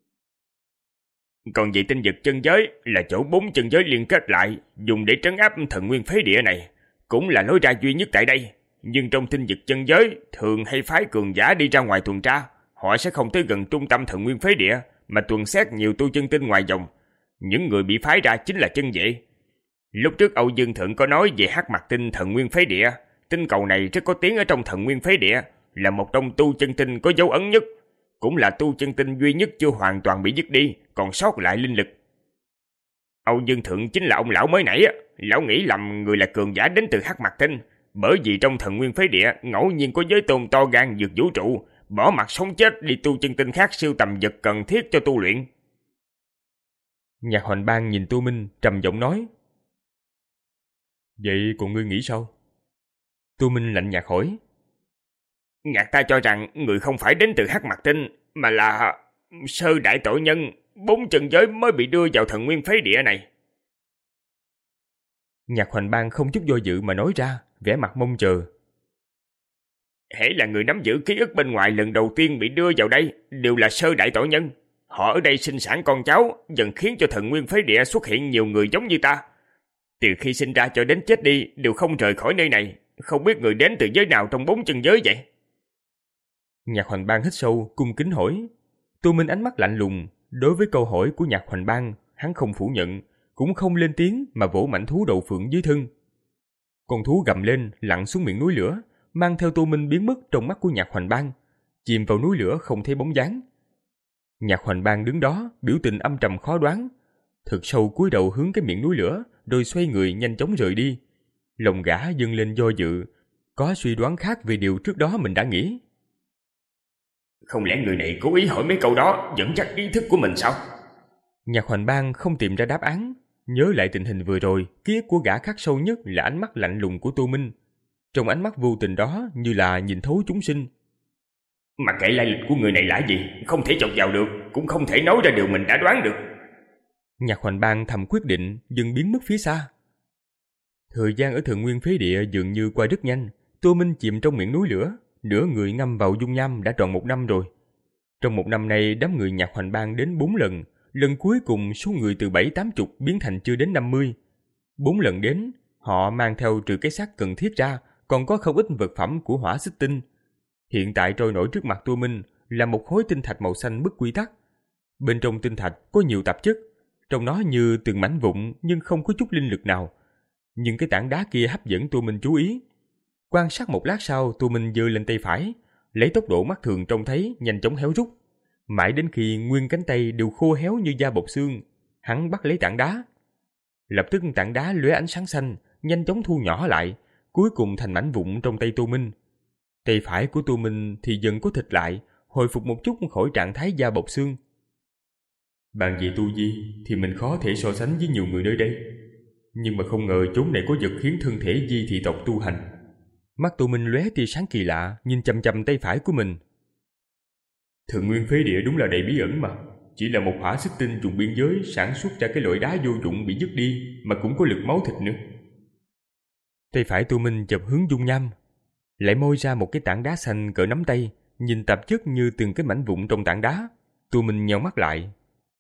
Còn về tinh vực chân giới là chỗ bốn chân giới liên kết lại, dùng để trấn áp Thần Nguyên Phế Địa này, cũng là lối ra duy nhất tại đây. Nhưng trong tinh vực chân giới, thường hay phái cường giả đi ra ngoài tuần tra. Họ sẽ không tới gần trung tâm Thần Nguyên Phế Địa, mà tuần xét nhiều tu chân tinh ngoài vòng. Những người bị phái ra chính là chân vệ. Lúc trước Âu Dương Thượng có nói về Hắc Mặc Tinh Thần Nguyên Phế Địa. Tinh cầu này rất có tiếng ở trong Thần Nguyên Phế Địa, là một trong tu chân tinh có dấu ấn nhất, cũng là tu chân tinh duy nhất chưa hoàn toàn bị dứt đi, còn sót lại linh lực. Âu Dương Thượng chính là ông lão mới nãy á. Lão nghĩ lầm người là cường giả đến từ Hắc Mạc Tinh, bởi vì trong Thần Nguyên Phế Địa ngẫu nhiên có giới tôn to gan vượt vũ trụ, bỏ mặt sống chết đi tu chân tinh khác siêu tầm vật cần thiết cho tu luyện. Nhạc Hoành Bang nhìn Tô Minh trầm giọng nói. Vậy còn ngươi nghĩ sao? Tô Minh lạnh nhạt hỏi. Nhạc ta cho rằng người không phải đến từ Hắc Mạc Tinh, mà là sơ đại tội nhân, bốn chân giới mới bị đưa vào Thần Nguyên Phế Địa này. Nhạc Hoành Bang không chút do dự mà nói ra, vẻ mặt mong chờ. Hễ là người nắm giữ ký ức bên ngoài lần đầu tiên bị đưa vào đây đều là sơ đại tội nhân. Họ ở đây sinh sản con cháu, dần khiến cho Thần Nguyên Phế Địa xuất hiện nhiều người giống như ta. Từ khi sinh ra cho đến chết đi đều không rời khỏi nơi này. Không biết người đến từ giới nào trong bốn chân giới vậy? Nhạc Hoành Bang hít sâu, cung kính hỏi. Tô Minh ánh mắt lạnh lùng. Đối với câu hỏi của Nhạc Hoành Bang, hắn không phủ nhận, cũng không lên tiếng mà vỗ mảnh thú đầu phượng dưới thân. Con thú gầm lên, lặn xuống miệng núi lửa, mang theo Tô Minh biến mất trong mắt của Nhạc Hoành Bang, chìm vào núi lửa không thấy bóng dáng. Nhạc Hoành Bang đứng đó, biểu tình âm trầm khó đoán, thực sâu cúi đầu hướng cái miệng núi lửa, rồi xoay người nhanh chóng rời đi. Lòng gã dâng lên do dự, có suy đoán khác về điều trước đó mình đã nghĩ. Không lẽ người này cố ý hỏi mấy câu đó dẫn dắt ý thức của mình sao? Nhạc Hoành Bang không tìm ra đáp án, nhớ lại tình hình vừa rồi, ký ức của gã khắc sâu nhất là ánh mắt lạnh lùng của Tô Minh. Trong ánh mắt vô tình đó như là nhìn thấu chúng sinh. Mà kệ lai lịch của người này là gì, không thể chọc vào được, cũng không thể nói ra điều mình đã đoán được. Nhạc Hoành Bang thầm quyết định dừng biến mất phía xa. Thời gian ở Thần Nguyên Phế Địa dường như qua rất nhanh. Tô Minh chìm trong miệng núi lửa, nửa người ngâm vào dung nham đã tròn một năm rồi. Trong một năm nay, đám người Nhạc Hoành Bang đến bốn lần, lần cuối cùng số người từ bảy tám chục biến thành chưa đến năm mươi. Bốn lần đến, họ mang theo trừ cái xác cần thiết ra, còn có không ít vật phẩm của hỏa xích tinh. Hiện tại trôi nổi trước mặt Tô Minh là một khối tinh thạch màu xanh bất quy tắc. Bên trong tinh thạch có nhiều tạp chất, trong nó như từng mảnh vụn nhưng không có chút linh lực nào. Nhưng cái tảng đá kia hấp dẫn Tô Minh chú ý. Quan sát một lát sau, Tô Minh giơ lên tay phải, lấy tốc độ mắt thường trông thấy nhanh chóng héo rút. Mãi đến khi nguyên cánh tay đều khô héo như da bọc xương, hắn bắt lấy tảng đá. Lập tức tảng đá lóe ánh sáng xanh, nhanh chóng thu nhỏ lại, cuối cùng thành mảnh vụn trong tay Tô Minh. Tay phải của Tô Minh thì dần có thịt lại, hồi phục một chút khỏi trạng thái da bọc xương. Bàn về tu vi thì mình khó thể so sánh với nhiều người nơi đây. Nhưng mà không ngờ chốn này có vật khiến thân thể di thị tộc tu hành. Mắt Tô Minh lóe tia sáng kỳ lạ, nhìn chằm chằm tay phải của mình. Thần Nguyên Phế Địa đúng là đầy bí ẩn mà. Chỉ là một hỏa xích tinh trùng biên giới sản xuất ra cái loại đá vô dụng bị dứt đi mà cũng có lực máu thịt nữa. Tay phải Tô Minh chập hướng dung nham, lại môi ra một cái tảng đá xanh cỡ nắm tay, nhìn tạp chất như từng cái mảnh vụn trong tảng đá. Tô Minh nheo mắt lại.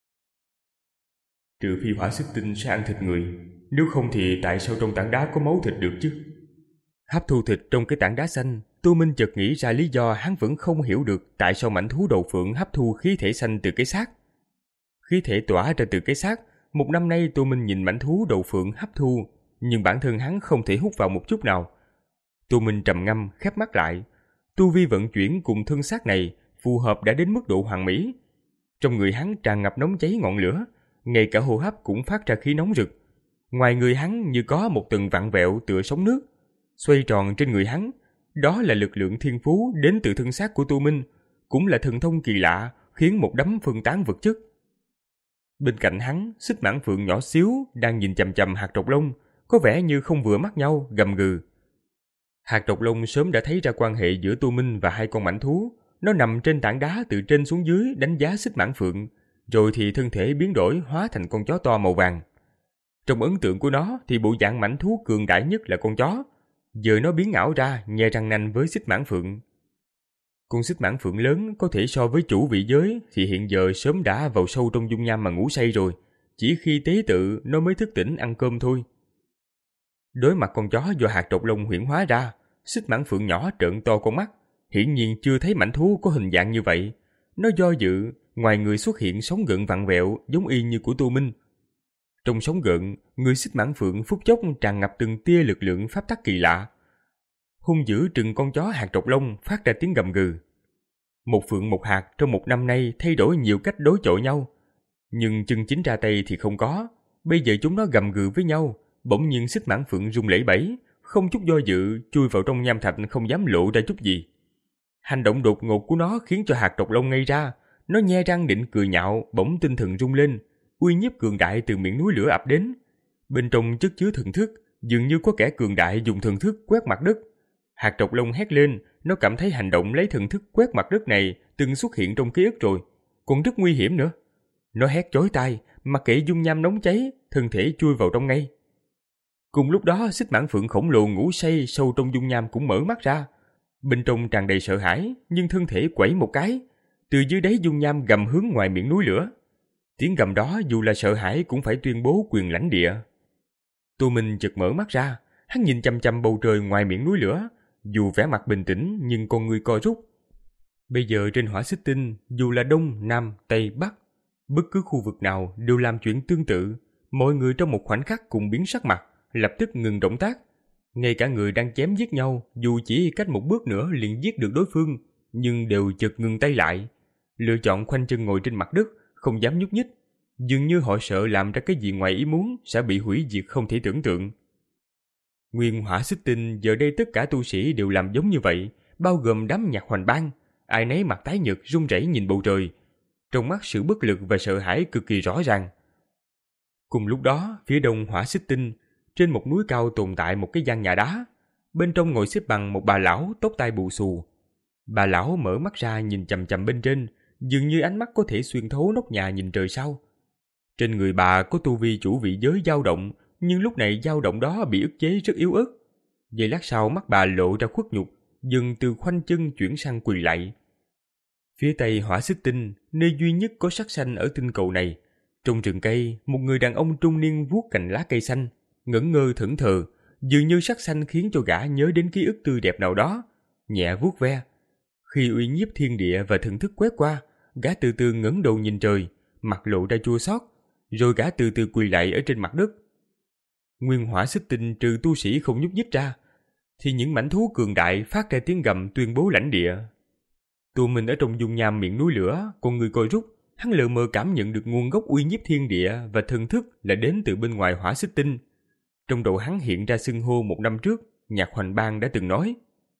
Trừ phi hỏa xích tinh sẽ ăn thịt người, nếu không thì tại sao trong tảng đá có máu thịt được chứ? Hấp thu thịt trong cái tảng đá xanh, Tô Minh chợt nghĩ ra lý do hắn vẫn không hiểu được tại sao mảnh thú đầu phượng hấp thu khí thể xanh từ cái xác. Khí thể tỏa ra từ cái xác, một năm nay Tô Minh nhìn mảnh thú đầu phượng hấp thu, nhưng bản thân hắn không thể hút vào một chút nào. Tô Minh trầm ngâm, khép mắt lại. Tu vi vận chuyển cùng thân xác này phù hợp đã đến mức độ hoàn mỹ. Trong người hắn tràn ngập nóng cháy ngọn lửa, ngay cả hô hấp cũng phát ra khí nóng rực. Ngoài người hắn như có một tầng vặn vẹo tựa sóng nước, xoay tròn trên người hắn. Đó là lực lượng thiên phú đến từ thân xác của Tô Minh, cũng là thần thông kỳ lạ khiến một đám phân tán vật chất. Bên cạnh hắn, xích mãng phượng nhỏ xíu đang nhìn chằm chằm hạt trọc lông, có vẻ như không vừa mắt nhau, gầm gừ. Hạt trọc lông sớm đã thấy ra quan hệ giữa Tô Minh và hai con mãnh thú. Nó nằm trên tảng đá từ trên xuống dưới đánh giá xích mãng phượng, rồi thì thân thể biến đổi hóa thành con chó to màu vàng. Trong ấn tượng của nó thì bộ dạng mãnh thú cường đại nhất là con chó. Giờ nó biến ảo ra, nhe răng nanh với xích mãng phượng. Con xích mãng phượng lớn có thể so với chủ vị giới thì hiện giờ sớm đã vào sâu trong dung nham mà ngủ say rồi. Chỉ khi tế tự nó mới thức tỉnh ăn cơm thôi. Đối mặt con chó do hạt trọc lông huyễn hóa ra, xích mãng phượng nhỏ trợn to con mắt. Hiển nhiên chưa thấy mãnh thú có hình dạng như vậy. Nó do dự, ngoài người xuất hiện sóng gợn vặn vẹo giống y như của Tô Minh. Trong sóng gợn, người xích mãng phượng phút chốc tràn ngập từng tia lực lượng pháp tắc kỳ lạ. Hung dữ trừng con chó hạt trọc lông phát ra tiếng gầm gừ. Một phượng một hạt trong một năm nay thay đổi nhiều cách đối chọi nhau. Nhưng chân chính ra tay thì không có. Bây giờ chúng nó gầm gừ với nhau, bỗng nhiên xích mãng phượng rung lẩy bẩy, không chút do dự chui vào trong nham thạch không dám lộ ra chút gì. Hành động đột ngột của nó khiến cho hạt độc long ngây ra, nó nhe răng định cười nhạo, bỗng tinh thần rung lên, uy nhiếp cường đại từ miệng núi lửa ập đến. Bên trong chất chứa thần thức, dường như có kẻ cường đại dùng thần thức quét mặt đất. Hạt độc long hét lên, nó cảm thấy hành động lấy thần thức quét mặt đất này từng xuất hiện trong ký ức rồi, còn rất nguy hiểm nữa. Nó hét chói tai, mặc kệ dung nham nóng cháy, thân thể chui vào trong ngay. Cùng lúc đó, xích mãng phượng khổng lồ ngủ say sâu trong dung nham cũng mở mắt ra. Bên trong tràn đầy sợ hãi, nhưng thân thể quẩy một cái, từ dưới đáy dung nham gầm hướng ngoài miệng núi lửa. Tiếng gầm đó dù là sợ hãi cũng phải tuyên bố quyền lãnh địa. Tô Minh chợt mở mắt ra, hắn nhìn chằm chằm bầu trời ngoài miệng núi lửa, dù vẻ mặt bình tĩnh nhưng con người co rút. Bây giờ trên hỏa xích tinh, dù là Đông, Nam, Tây, Bắc, bất cứ khu vực nào đều làm chuyện tương tự, mọi người trong một khoảnh khắc cùng biến sắc mặt, lập tức ngừng động tác. Ngay cả người đang chém giết nhau, dù chỉ cách một bước nữa liền giết được đối phương, nhưng đều chợt ngừng tay lại, lựa chọn khoanh chân ngồi trên mặt đất, không dám nhúc nhích. Dường như họ sợ làm ra cái gì ngoài ý muốn sẽ bị hủy diệt không thể tưởng tượng. Nguyên hỏa xích tinh giờ đây tất cả tu sĩ đều làm giống như vậy, bao gồm đám nhạc hoành bang, ai nấy mặt tái nhợt run rẩy nhìn bầu trời, trong mắt sự bất lực và sợ hãi cực kỳ rõ ràng. Cùng lúc đó, phía đông hỏa xích tinh, trên một núi cao tồn tại một cái gian nhà đá, bên trong ngồi xếp bằng một bà lão tóc tai bù xù. Bà lão mở mắt ra nhìn chằm chằm bên trên, dường như ánh mắt có thể xuyên thấu nóc nhà nhìn trời sao. Trên người bà có tu vi chủ vị giới dao động, nhưng lúc này dao động đó bị ức chế rất yếu ớt. Giây lát sau mắt bà lộ ra khuất nhục, dừng từ khoanh chân chuyển sang quỳ lạy. Phía tây hỏa xích tinh, nơi duy nhất có sắc xanh ở tinh cầu này, trong rừng cây, một người đàn ông trung niên vuốt cành lá cây xanh, ngẩn ngơ thẫn thờ, dường như sắc xanh khiến cho gã nhớ đến ký ức tươi đẹp nào đó, nhẹ vuốt ve. Khi uy nhiếp thiên địa và thần thức quét qua, gã từ từ ngẩng đầu nhìn trời, mặt lộ ra chua xót, rồi gã từ từ quỳ lại ở trên mặt đất. Nguyên hỏa xích tinh trừ tu sĩ không nhúc nhích ra, thì những mãnh thú cường đại phát ra tiếng gầm tuyên bố lãnh địa. Tụi mình ở trong dung nham miệng núi lửa, con người coi rút, hắn lờ mờ cảm nhận được nguồn gốc uy nhiếp thiên địa và thần thức là đến từ bên ngoài hỏa xích tinh. Trong đầu hắn hiện ra xưng hô một năm trước, nhạc hoành bang đã từng nói.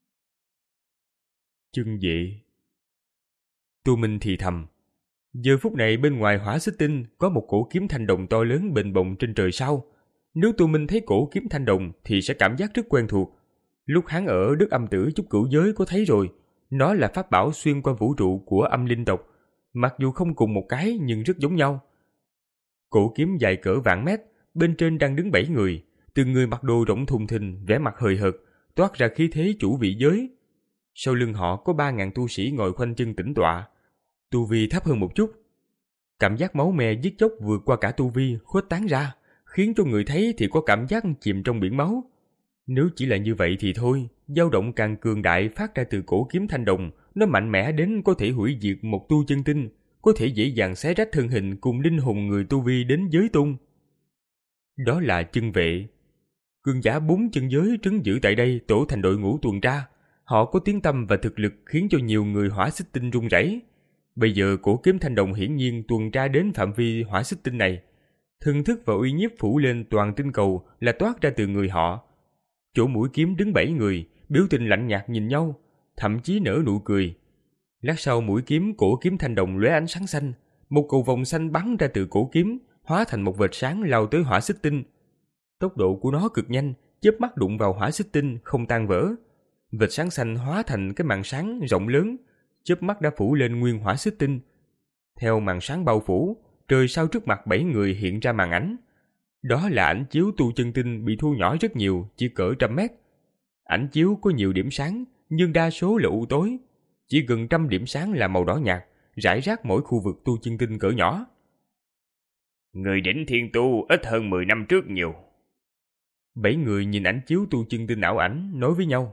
Chân vệ. Tụi mình thì thầm. Giờ phút này bên ngoài hỏa xích tinh có một cổ kiếm thanh đồng to lớn bềnh bồng trên trời sao. Nếu tụi mình thấy cổ kiếm thanh đồng thì sẽ cảm giác rất quen thuộc. Lúc hắn ở đất âm tử chúc cửu giới có thấy rồi. Nó là pháp bảo xuyên qua vũ trụ của âm linh tộc. Mặc dù không cùng một cái nhưng rất giống nhau. Cổ kiếm dài cỡ vạn mét, bên trên đang đứng bảy người. Từng người mặc đồ rộng thùng thình, vẻ mặt hời hợt, toát ra khí thế chủ vị giới. Sau lưng họ có ba ngàn tu sĩ ngồi khoanh chân tĩnh tọa, tu vi thấp hơn một chút. Cảm giác máu me giết chóc vượt qua cả tu vi khuếch tán ra, khiến cho người thấy thì có cảm giác chìm trong biển máu. Nếu chỉ là như vậy thì thôi, dao động càng cường đại phát ra từ cổ kiếm thanh đồng, nó mạnh mẽ đến có thể hủy diệt một tu chân tinh, có thể dễ dàng xé rách thân hình cùng linh hồn người tu vi đến giới tôn. Đó là chân vệ. Cường giả bốn chân giới trấn giữ tại đây tổ thành đội ngũ tuần tra. Họ có tiếng tăm và thực lực khiến cho nhiều người hỏa xích tinh run rẩy. Bây giờ cổ kiếm thanh đồng hiển nhiên tuần tra đến phạm vi hỏa xích tinh này. Thần thức và uy nhiếp phủ lên toàn tinh cầu là toát ra từ người họ. Chỗ mũi kiếm đứng bảy người, biểu tình lạnh nhạt nhìn nhau, thậm chí nở nụ cười. Lát sau mũi kiếm cổ kiếm thanh đồng lóe ánh sáng xanh, một cầu vòng xanh bắn ra từ cổ kiếm, hóa thành một vệt sáng lao tới hỏa xích tinh. Tốc độ của nó cực nhanh, chớp mắt đụng vào hỏa xích tinh không tan vỡ. Vệt sáng xanh hóa thành cái màn sáng rộng lớn, chớp mắt đã phủ lên nguyên hỏa xích tinh. Theo màn sáng bao phủ, trời sao trước mặt bảy người hiện ra màn ảnh. Đó là ảnh chiếu tu chân tinh bị thu nhỏ rất nhiều, chỉ cỡ trăm mét. Ảnh chiếu có nhiều điểm sáng, nhưng đa số là u tối. Chỉ gần trăm điểm sáng là màu đỏ nhạt, rải rác mỗi khu vực tu chân tinh cỡ nhỏ. Người đỉnh thiên tu ít hơn mười năm trước nhiều. Bảy người nhìn ảnh chiếu tu chân tinh ảo ảnh, nói với nhau.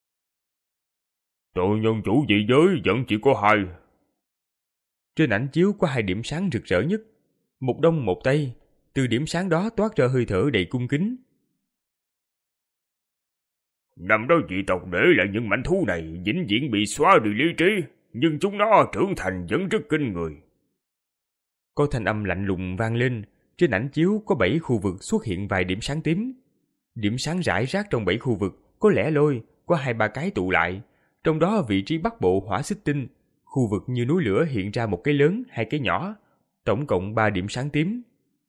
Tội nhân chủ vị giới vẫn chỉ có hai. Trên ảnh chiếu có hai điểm sáng rực rỡ nhất, một đông một tây. Từ điểm sáng đó toát ra hơi thở đầy cung kính. Năm đó dị tộc để lại những mảnh thú này vĩnh viễn bị xóa đi lý trí, nhưng chúng nó trưởng thành vẫn rất kinh người. Có thanh âm lạnh lùng vang lên, trên ảnh chiếu có bảy khu vực xuất hiện vài điểm sáng tím. Điểm sáng rải rác trong bảy khu vực có lẻ loi, có hai ba cái tụ lại. Trong đó vị trí bắc bộ hỏa xích tinh, khu vực như núi lửa hiện ra một cái lớn, hai cái nhỏ, tổng cộng ba điểm sáng tím.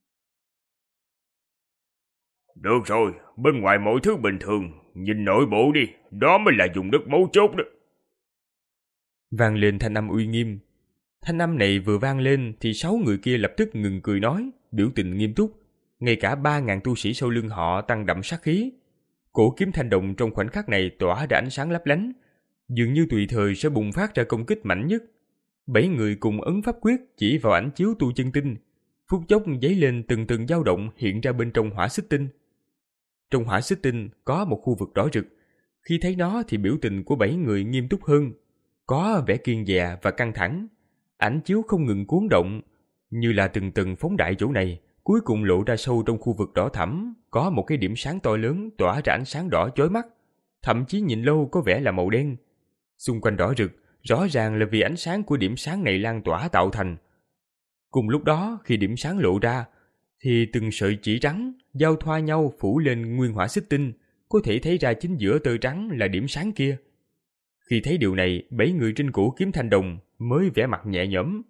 Được rồi, bên ngoài mọi thứ bình thường, nhìn nội bộ đi, đó mới là dùng đất mấu chốt đó. Vang lên thanh âm uy nghiêm. Thanh âm này vừa vang lên thì sáu người kia lập tức ngừng cười nói, biểu tình nghiêm túc. Ngay cả ba ngàn tu sĩ sau lưng họ tăng đậm sát khí. Cổ kiếm thanh đồng trong khoảnh khắc này tỏa ra ánh sáng lấp lánh, dường như tùy thời sẽ bùng phát ra công kích mạnh nhất. Bảy người cùng ấn pháp quyết chỉ vào ảnh chiếu tu chân tinh, phút chốc giấy lên từng từng dao động hiện ra bên trong hỏa xích tinh. Trong hỏa xích tinh có một khu vực đỏ rực. Khi thấy nó thì biểu tình của bảy người nghiêm túc hơn, có vẻ kiên dè và căng thẳng. Ảnh chiếu không ngừng cuốn động, như là từng từng phóng đại chỗ này, cuối cùng lộ ra sâu trong khu vực đỏ thẫm, có một cái điểm sáng to lớn tỏa ra ánh sáng đỏ chói mắt, thậm chí nhìn lâu có vẻ là màu đen. Xung quanh đỏ rực, rõ ràng là vì ánh sáng của điểm sáng này lan tỏa tạo thành. Cùng lúc đó, khi điểm sáng lộ ra, thì từng sợi chỉ trắng giao thoa nhau phủ lên nguyên hỏa xích tinh, có thể thấy ra chính giữa tơ trắng là điểm sáng kia. Khi thấy điều này, bảy người trên cổ kiếm thanh đồng mới vẻ mặt nhẹ nhõm.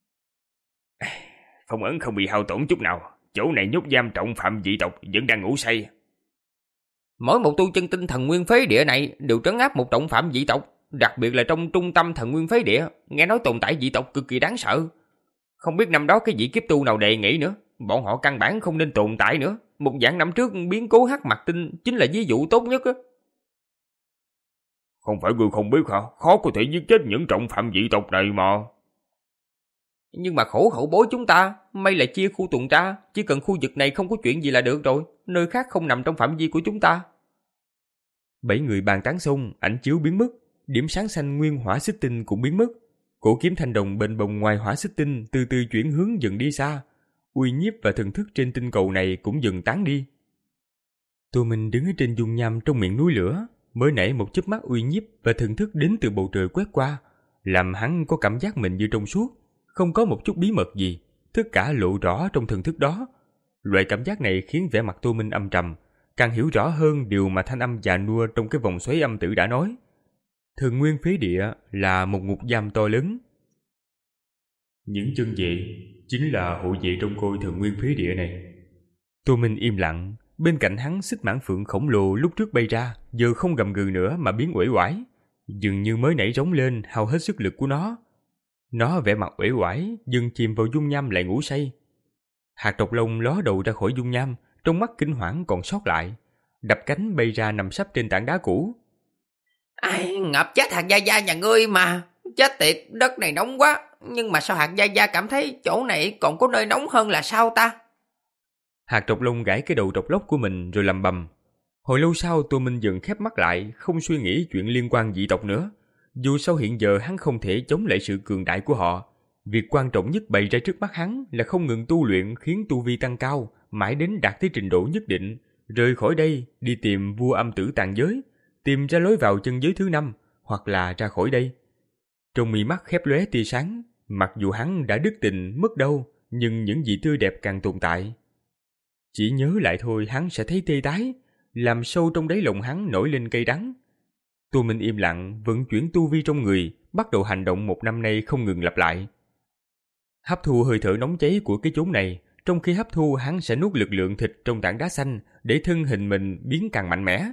Phong ấn không bị hao tổn chút nào, chỗ này nhốt giam trọng phạm dị tộc vẫn đang ngủ say. Mỗi một tu chân tinh thần nguyên phế địa này đều trấn áp một trọng phạm dị tộc, đặc biệt là trong trung tâm thần nguyên phế địa, nghe nói tồn tại dị tộc cực kỳ đáng sợ. Không biết năm đó cái vị kiếp tu nào đề nghị nữa, bọn họ căn bản không nên tồn tại nữa. Một vạn năm trước biến cố hắc mặt tinh chính là ví dụ tốt nhất á. Không phải người không biết hả? Khó có thể giết chết những trọng phạm dị tộc này mà. Nhưng mà khổ hậu bối chúng ta, may là chia khu tuần tra, chỉ cần khu vực này không có chuyện gì là được rồi, nơi khác không nằm trong phạm vi của chúng ta. Bảy người bàn tán xong, ảnh chiếu biến mất, điểm sáng xanh nguyên hỏa xích tinh cũng biến mất. Cổ kiếm thanh đồng bên bồng ngoài hỏa xích tinh từ từ chuyển hướng dần đi xa, uy nhiếp và thần thức trên tinh cầu này cũng dần tán đi. Tô Minh đứng ở trên dung nham trong miệng núi lửa, mới nãy một chớp mắt uy nhiếp và thần thức đến từ bầu trời quét qua, làm hắn có cảm giác mình như trong suốt, không có một chút bí mật gì, tất cả lộ rõ trong thần thức đó. Loại cảm giác này khiến vẻ mặt Tô Minh âm trầm, càng hiểu rõ hơn điều mà thanh âm già nua trong cái vòng xoáy âm tử đã nói. Thần nguyên phế địa là một ngục giam to lớn. Những chân vệ chính là hộ vệ trong côi thần nguyên phế địa này. Tô Minh im lặng, bên cạnh hắn xích mãng phượng khổng lồ lúc trước bay ra, giờ không gầm gừ nữa mà biến uể oải, dường như mới nảy rống lên hao hết sức lực của nó. Nó vẻ mặt uể oải, dần chìm vào dung nham lại ngủ say. Hạt độc lông ló đầu ra khỏi dung nham, trong mắt kinh hoảng còn sót lại, đập cánh bay ra nằm sấp trên tảng đá cũ. Ai, ngập chết hạt gia gia nhà ngươi mà, chết tiệt, đất này nóng quá, nhưng mà sao hạt gia gia cảm thấy chỗ này còn có nơi nóng hơn là sao ta? Hạt độc lông gãi cái đầu trọc lóc của mình rồi lầm bầm. Hồi lâu sau Tô Minh dần khép mắt lại, không suy nghĩ chuyện liên quan dị tộc nữa. Dù sao hiện giờ hắn không thể chống lại sự cường đại của họ. Việc quan trọng nhất bày ra trước mắt hắn là không ngừng tu luyện khiến tu vi tăng cao, mãi đến đạt tới trình độ nhất định, rời khỏi đây đi tìm vua âm tử tàn giới, tìm ra lối vào chân giới thứ năm, hoặc là ra khỏi đây. Trong mi mắt khép lóe tia sáng, mặc dù hắn đã đứt tình mất đâu, nhưng những gì tươi đẹp càng tồn tại. Chỉ nhớ lại thôi hắn sẽ thấy tê tái, làm sâu trong đáy lòng hắn nổi lên cay đắng. Tô Minh im lặng, vận chuyển tu vi trong người, bắt đầu hành động một năm nay không ngừng lặp lại. Hấp thu hơi thở nóng cháy của cái chốn này, trong khi hấp thu hắn sẽ nuốt lực lượng thịt trong tảng đá xanh để thân hình mình biến càng mạnh mẽ.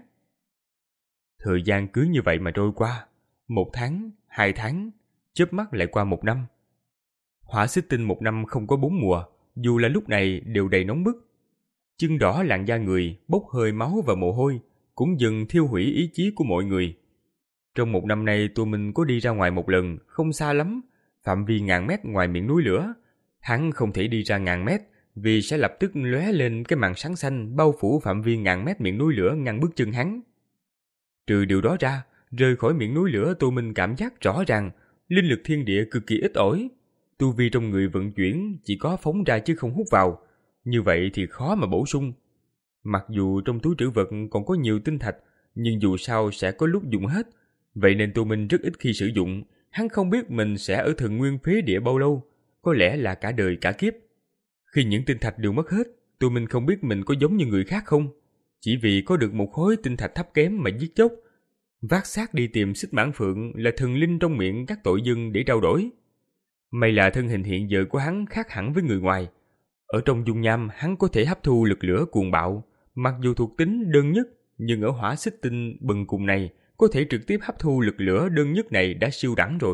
Thời gian cứ như vậy mà trôi qua, một tháng, hai tháng, chớp mắt lại qua một năm. Hỏa xích tinh một năm không có bốn mùa, dù là lúc này đều đầy nóng bức. Chân đỏ làn da người, bốc hơi máu và mồ hôi, cũng dần thiêu hủy ý chí của mọi người. Trong một năm nay Tô Minh có đi ra ngoài một lần, không xa lắm, phạm vi ngàn mét ngoài miệng núi lửa. Hắn không thể đi ra ngàn mét, vì sẽ lập tức lóe lên cái màn sáng xanh bao phủ phạm vi ngàn mét miệng núi lửa ngăn bước chân hắn. Trừ điều đó ra, rời khỏi miệng núi lửa Tô Minh cảm giác rõ ràng, linh lực thiên địa cực kỳ ít ỏi. Tu vi trong người vận chuyển chỉ có phóng ra chứ không hút vào, như vậy thì khó mà bổ sung. Mặc dù trong túi trữ vật còn có nhiều tinh thạch, nhưng dù sao sẽ có lúc dùng hết, vậy nên Tô Minh rất ít khi sử dụng. Hắn không biết mình sẽ ở thần nguyên phế địa bao lâu, có lẽ là cả đời cả kiếp. Khi những tinh thạch đều mất hết, Tô Minh không biết mình có giống như người khác không. Chỉ vì có được một khối tinh thạch thấp kém mà giết chóc, vác xác đi tìm Xích Mãn Phượng là thần linh trong miệng các tội dân để trao đổi. May là thân hình hiện giờ của hắn khác hẳn với người ngoài. Ở trong dung nham hắn có thể hấp thu lực lửa cuồng bạo, mặc dù thuộc tính đơn nhất, nhưng ở hỏa xích tinh bần cùng này có thể trực tiếp hấp thu lực lửa đơn nhất này đã siêu đẳng rồi.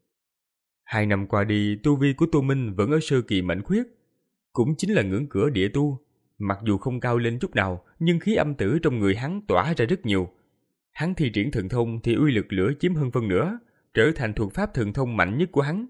Hai năm qua đi, tu vi của Tô Minh vẫn ở sơ kỳ mạnh khuyết, cũng chính là ngưỡng cửa địa tu. Mặc dù không cao lên chút nào, nhưng khí âm tử trong người hắn tỏa ra rất nhiều. Hắn thi triển thần thông thì uy lực lửa chiếm hơn phân nửa, trở thành thuộc pháp thần thông mạnh nhất của hắn.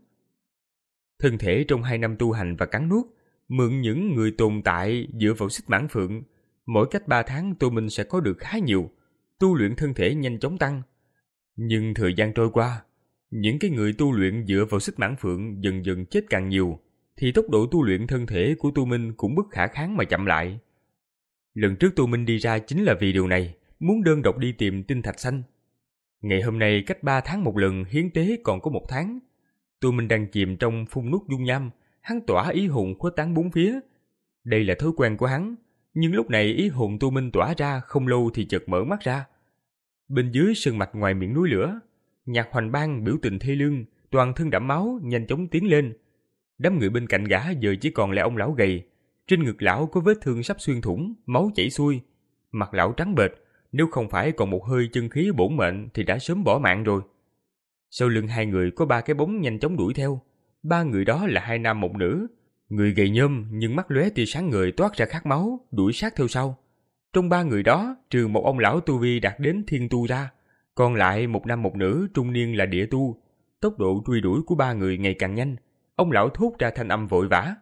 Thân thể trong hai năm tu hành và cắn nuốt, mượn những người tồn tại dựa vào Xích Mãn Phượng, mỗi cách ba tháng Tô Minh sẽ có được khá nhiều, tu luyện thân thể nhanh chóng tăng. Nhưng thời gian trôi qua, những cái người tu luyện dựa vào Xích Mãn Phượng dần dần chết càng nhiều, thì tốc độ tu luyện thân thể của Tô Minh cũng bất khả kháng mà chậm lại. Lần trước Tô Minh đi ra chính là vì điều này, muốn đơn độc đi tìm tinh thạch xanh. Ngày hôm nay cách ba tháng một lần, hiến tế còn có một tháng. Tô Minh đang chìm trong phun nút dung nham, hắn tỏa ý hồn khuếch tán bốn phía. Đây là thói quen của hắn, nhưng lúc này ý hồn Tô Minh tỏa ra không lâu thì chợt mở mắt ra. Bên dưới sơn mạch ngoài miệng núi lửa, Nhạc Hoành Bang biểu tình thê lương, toàn thân đẫm máu nhanh chóng tiến lên. Đám người bên cạnh gã giờ chỉ còn lại ông lão gầy, trên ngực lão có vết thương sắp xuyên thủng, máu chảy xuôi, mặt lão trắng bệch, nếu không phải còn một hơi chân khí bổn mệnh thì đã sớm bỏ mạng rồi. Sau lưng hai người có ba cái bóng nhanh chóng đuổi theo, ba người đó là hai nam một nữ, người gầy nhom nhưng mắt lóe tia sáng ngời toát ra khát máu, đuổi sát theo sau. Trong ba người đó, trừ một ông lão tu vi đạt đến thiên tu ra, còn lại một nam một nữ trung niên là địa tu. Tốc độ truy đuổi của ba người ngày càng nhanh, ông lão thốt ra thanh âm vội vã.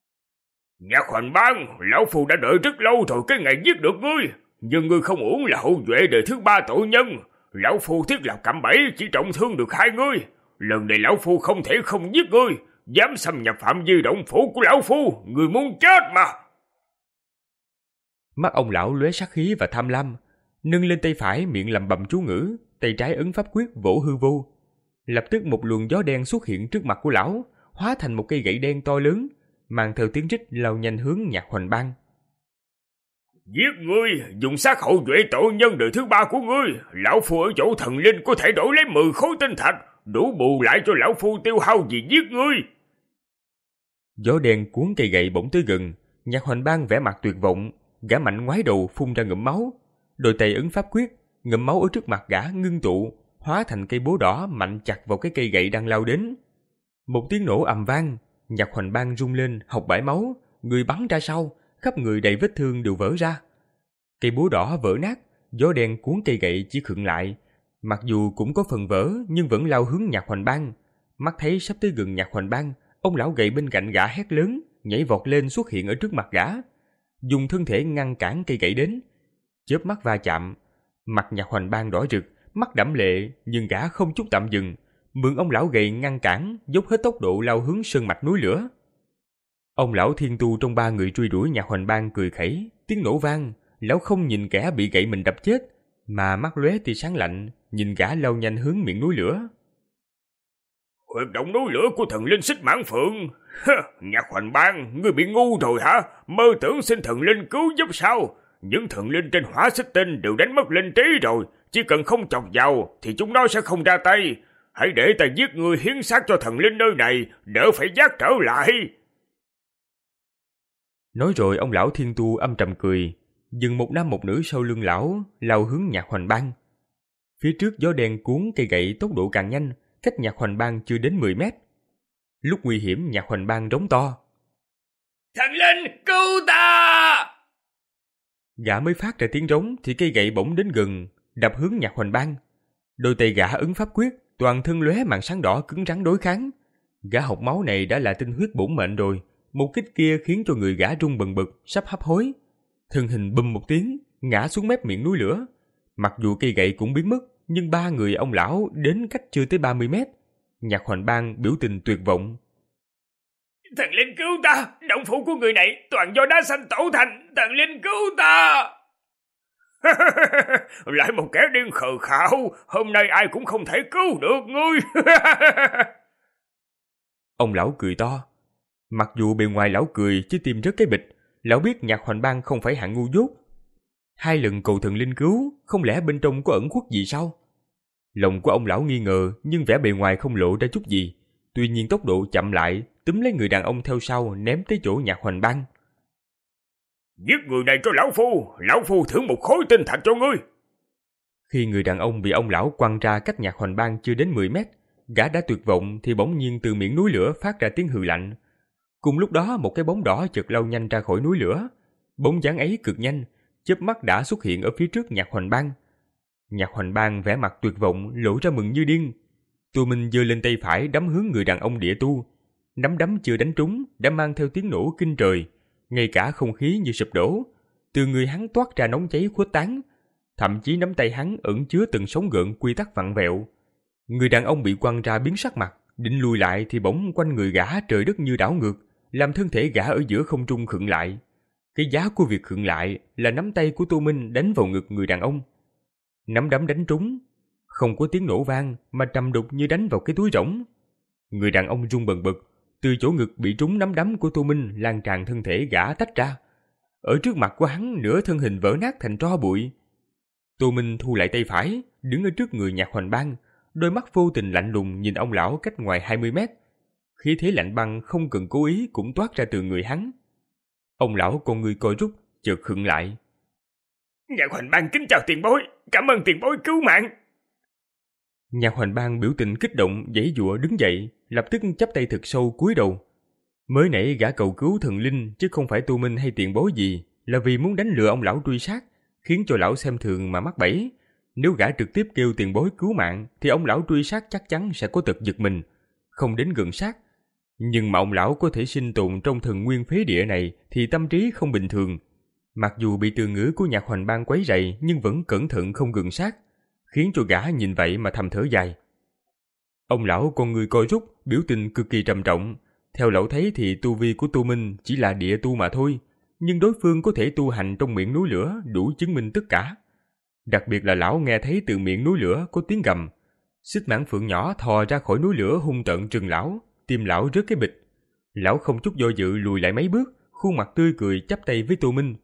Nhạc Hoành Bang, lão phu đã đợi rất lâu rồi cái ngày giết được ngươi, nhưng ngươi không uổng là hậu duệ đời thứ ba tội nhân. Lão phu thiết lập cạm bẫy chỉ trọng thương được hai ngươi, lần này lão phu không thể không giết ngươi, dám xâm nhập phạm vi động phủ của lão phu, ngươi muốn chết mà. Mắt ông lão lóe sát khí và tham lam, nâng lên tay phải miệng lẩm bẩm chú ngữ, tay trái ấn pháp quyết vỗ hư vô. Lập tức một luồng gió đen xuất hiện trước mặt của lão, hóa thành một cây gậy đen to lớn, mang theo tiếng rít lao nhanh hướng Nhạc Hoành Bang. Giết ngươi, dùng xác hậu duệ tội nhân đời thứ ba của ngươi, lão phu ở chỗ thần linh có thể đổi lấy mười khối tinh thạch, đủ bù lại cho lão phu tiêu hao vì giết ngươi. Gió đen cuốn cây gậy bỗng tới gần, Nhạc Hoành Bang vẻ mặt tuyệt vọng, gã mạnh ngoái đầu phun ra ngụm máu, đôi tay ấn pháp quyết, ngụm máu ở trước mặt gã ngưng tụ, hóa thành cây búa đỏ mạnh chặt vào cái cây gậy đang lao đến. Một tiếng nổ ầm vang, Nhạc Hoành Bang rung lên, học bãi máu, người bắn ra sau, khắp người đầy vết thương đều vỡ ra. Cây búa đỏ vỡ nát, gió đen cuốn cây gậy chỉ khựng lại, mặc dù cũng có phần vỡ nhưng vẫn lao hướng Nhạc Hoành Bang. Mắt thấy sắp tới gần Nhạc Hoành Bang, ông lão gậy bên cạnh gã hét lớn, nhảy vọt lên xuất hiện ở trước mặt gã, dùng thân thể ngăn cản cây gậy đến. Chớp mắt va chạm, mặt Nhạc Hoành Bang đỏ rực, mắt đẫm lệ, nhưng gã không chút tạm dừng, mượn ông lão gậy ngăn cản, dốc hết tốc độ lao hướng sơn mạch núi lửa. Ông lão thiên tu trong ba người truy đuổi Nhạc Hoành Bang cười khẩy, tiếng nổ vang, lão không nhìn kẻ bị gậy mình đập chết, mà mắt lóe tia sáng lạnh, nhìn gã lao nhanh hướng miệng núi lửa. Huyệt động núi lửa của thần linh Xích Mãn Phượng. Nhạc Hoành Bang, ngươi bị ngu rồi hả? Mơ tưởng xin thần linh cứu giúp sao? Những thần linh trên hỏa xích tinh đều đánh mất linh trí rồi, chỉ cần không chọc vào thì chúng nó sẽ không ra tay. Hãy để ta giết ngươi hiến xác cho thần linh nơi này, đỡ phải giác trở lại. Nói rồi ông lão thiên tu âm trầm cười, dừng một nam một nữ sau lưng lão, lao hướng Nhạc Hoành Bang. Phía trước gió đen cuốn cây gậy tốc độ càng nhanh, cách Nhạc Hoành Bang chưa đến mười mét. Lúc nguy hiểm, Nhạc Hoành Bang rống to. Thần linh, cứu ta! Gã mới phát ra tiếng rống thì cây gậy bỗng đến gần, đập hướng Nhạc Hoành Bang. Đôi tay gã ấn pháp quyết, toàn thân lóe màn sáng đỏ cứng rắn đối kháng. Gã học máu này đã là tinh huyết bổn mệnh rồi, một kích kia khiến cho người gã rung bần bật, sắp hấp hối. Thân hình bùm một tiếng, ngã xuống mép miệng núi lửa. Mặc dù cây gậy cũng biến mất, nhưng ba người ông lão đến cách chưa tới ba mươi mét. Nhạc Hoành Bang biểu tình tuyệt vọng. Thần linh cứu ta! Động phủ của người này toàn do đá xanh tổ thành! Thần linh cứu ta! Lại một kẻ điên khờ khạo! Hôm nay ai cũng không thể cứu được ngươi! Ông lão cười to. Mặc dù bề ngoài lão cười chứ tim rất cái bịch, lão biết Nhạc Hoành Bang không phải hạng ngu dốt. Hai lần cầu thần linh cứu, không lẽ bên trong có ẩn khuất gì sao? Lòng của ông lão nghi ngờ, nhưng vẻ bề ngoài không lộ ra chút gì. Tuy nhiên tốc độ chậm lại, túm lấy người đàn ông theo sau ném tới chỗ Nhạc Hoành Bang. Giết người này cho lão phu, lão phu thưởng một khối tinh thạch cho ngươi. Khi người đàn ông bị ông lão quăng ra cách Nhạc Hoành Bang chưa đến mười mét, gã đã tuyệt vọng thì bỗng nhiên từ miệng núi lửa phát ra tiếng hừ lạnh. Cùng lúc đó một cái bóng đỏ chợt lao nhanh ra khỏi núi lửa. Bóng dáng ấy cực nhanh, chớp mắt đã xuất hiện ở phía trước Nhạc Hoành Bang. Nhạc Hoành Bang vẻ mặt tuyệt vọng lộ ra mừng như điên. Tô Minh giơ lên tay phải đấm hướng người đàn ông địa tu. Nắm đấm chưa đánh trúng đã mang theo tiếng nổ kinh trời, ngay cả không khí như sụp đổ. Từ người hắn toát ra nóng cháy khuếch tán, thậm chí nắm tay hắn ẩn chứa từng sóng gợn quy tắc vặn vẹo. Người đàn ông bị quăng ra biến sắc mặt, định lùi lại thì bỗng quanh người gã trời đất như đảo ngược, làm thân thể gã ở giữa không trung khựng lại. Cái giá của việc khựng lại là nắm tay của Tô Minh đánh vào ngực người đàn ông. Nắm đấm đánh trúng, không có tiếng nổ vang mà trầm đục như đánh vào cái túi rỗng. Người đàn ông run bần bật, từ chỗ ngực bị trúng nắm đấm của Tô Minh lan tràn thân thể gã tách ra. Ở trước mặt của hắn nửa thân hình vỡ nát thành tro bụi. Tô Minh thu lại tay phải, đứng ở trước người Nhạc Hoành Bang, đôi mắt vô tình lạnh lùng nhìn ông lão cách ngoài hai mươi mét. Khí thế lạnh băng không cần cố ý cũng toát ra từ người hắn. Ông lão con người co rút, chợt khựng lại. Nhạc Hoành Bang kính chào tiền bối, cảm ơn tiền bối cứu mạng. Nhạc Hoành Bang biểu tình kích động, giãy giụa đứng dậy, lập tức chắp tay thật sâu cúi đầu. Mới nãy gã cầu cứu thần linh chứ không phải Tô Minh hay tiền bối gì, là vì muốn đánh lừa ông lão truy sát, khiến cho lão xem thường mà mắc bẫy. Nếu gã trực tiếp kêu tiền bối cứu mạng thì ông lão truy sát chắc chắn sẽ có tật giật mình, không đến gần sát. Nhưng mà ông lão có thể sinh tồn trong thần nguyên phế địa này thì tâm trí không bình thường. Mặc dù bị từ ngữ của Nhạc Hoành Bang quấy rầy nhưng vẫn cẩn thận không gần sát, khiến cho gã nhìn vậy mà thầm thở dài. Ông lão con người co rút, biểu tình cực kỳ trầm trọng. Theo lão thấy thì tu vi của Tô Minh chỉ là địa tu mà thôi, nhưng đối phương có thể tu hành trong miệng núi lửa đủ chứng minh tất cả. Đặc biệt là lão nghe thấy từ miệng núi lửa có tiếng gầm. Xích mãng phượng nhỏ thò ra khỏi núi lửa hung tợn trừng lão, tim lão rớt cái bịch. Lão không chút do dự lùi lại mấy bước, khuôn mặt tươi cười chắp tay với Tô Minh.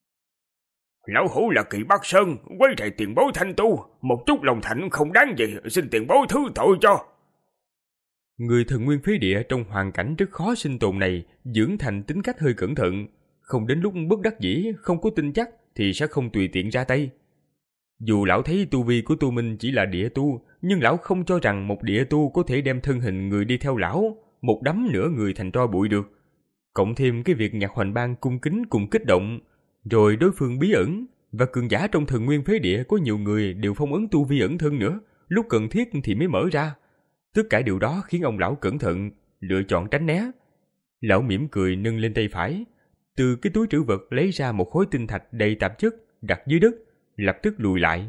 Lão hủ là Kỵ Bắc Sơn, quấy rầy tiền bối thanh tu, một chút lòng thành không đáng gì, xin tiền bối thứ tội cho. Người thần nguyên phế địa trong hoàn cảnh rất khó sinh tồn này dưỡng thành tính cách hơi cẩn thận, không đến lúc bất đắc dĩ không có tin chắc thì sẽ không tùy tiện ra tay. Dù lão thấy tu vi của Tô Minh chỉ là địa tu, nhưng lão không cho rằng một địa tu có thể đem thân hình người đi theo lão, một đấm nửa người thành tro bụi được. Cộng thêm cái việc Nhạc Hoành Bang cung kính cùng kích động, rồi đối phương bí ẩn, và cường giả trong thần nguyên phế địa có nhiều người đều phong ấn tu vi ẩn thân nữa, lúc cần thiết thì mới mở ra. Tất cả điều đó khiến ông lão cẩn thận, lựa chọn tránh né. Lão mỉm cười nâng lên tay phải, từ cái túi trữ vật lấy ra một khối tinh thạch đầy tạp chất, đặt dưới đất, lập tức lùi lại.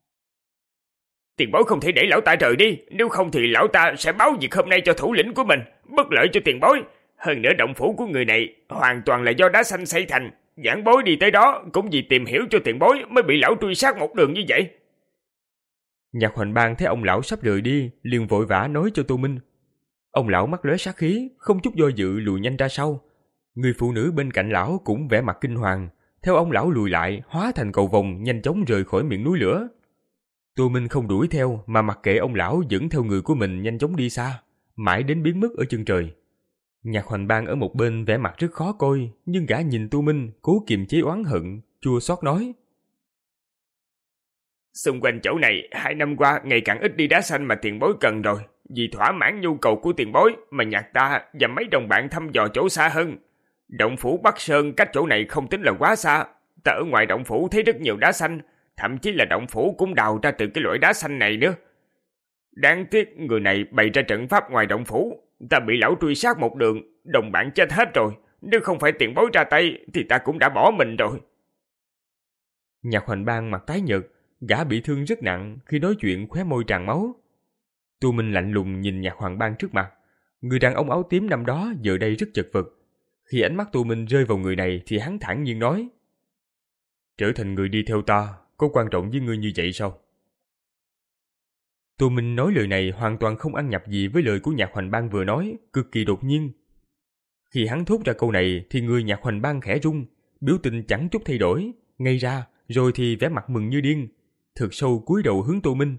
Tiền bối không thể để lão ta rời đi, nếu không thì lão ta sẽ báo việc hôm nay cho thủ lĩnh của mình, bất lợi cho tiền bối. Hơn nữa động phủ của người này hoàn toàn là do đá xanh xây thành, giảng bối đi tới đó cũng vì tìm hiểu cho tiền bối mới bị lão truy sát một đường như vậy. Nhạc Hoành Bang thấy ông lão sắp rời đi, liền vội vã nói cho Tô Minh. Ông lão mắt lóe sát khí, không chút do dự lùi nhanh ra sau. Người phụ nữ bên cạnh lão cũng vẻ mặt kinh hoàng, theo ông lão lùi lại, hóa thành cầu vồng nhanh chóng rời khỏi miệng núi lửa. Tô Minh không đuổi theo mà mặc kệ ông lão dẫn theo người của mình nhanh chóng đi xa, mãi đến biến mất ở chân trời. Nhạc Hoành Bang ở một bên vẻ mặt rất khó coi, nhưng gã nhìn Tô Minh cố kiềm chế oán hận, chua xót nói: Xung quanh chỗ này hai năm qua ngày càng ít đi đá xanh mà tiền bối cần rồi. Vì thỏa mãn nhu cầu của tiền bối mà nhạc ta và mấy đồng bạn thăm dò chỗ xa hơn. Động phủ Bắc Sơn cách chỗ này không tính là quá xa. Ta ở ngoài động phủ thấy rất nhiều đá xanh, thậm chí là động phủ cũng đào ra từ cái loại đá xanh này nữa. Đáng tiếc người này bày ra trận pháp ngoài động phủ, ta bị lão truy sát một đường, đồng bạn chết hết rồi. Nếu không phải tiền bối ra tay thì ta cũng đã bỏ mình rồi. Nhạc Hoành Bang mặt tái nhợt, gã bị thương rất nặng, khi nói chuyện khóe môi tràn máu. Tô Minh lạnh lùng nhìn Nhạc Hoành Bang trước mặt. Người đàn ông áo tím năm đó giờ đây rất chật vật. Khi ánh mắt Tô Minh rơi vào người này thì hắn thản nhiên nói: Trở thành người đi theo ta có quan trọng với ngươi như vậy sao? Tô Minh nói lời này hoàn toàn không ăn nhập gì với lời của Nhạc Hoành Bang vừa nói, cực kỳ đột nhiên. Khi hắn thốt ra câu này thì người nhạc hoành bang khẽ rung, biểu tình chẳng chút thay đổi, ngay ra rồi thì vẻ mặt mừng như điên, thực sâu cúi đầu hướng Tô Minh.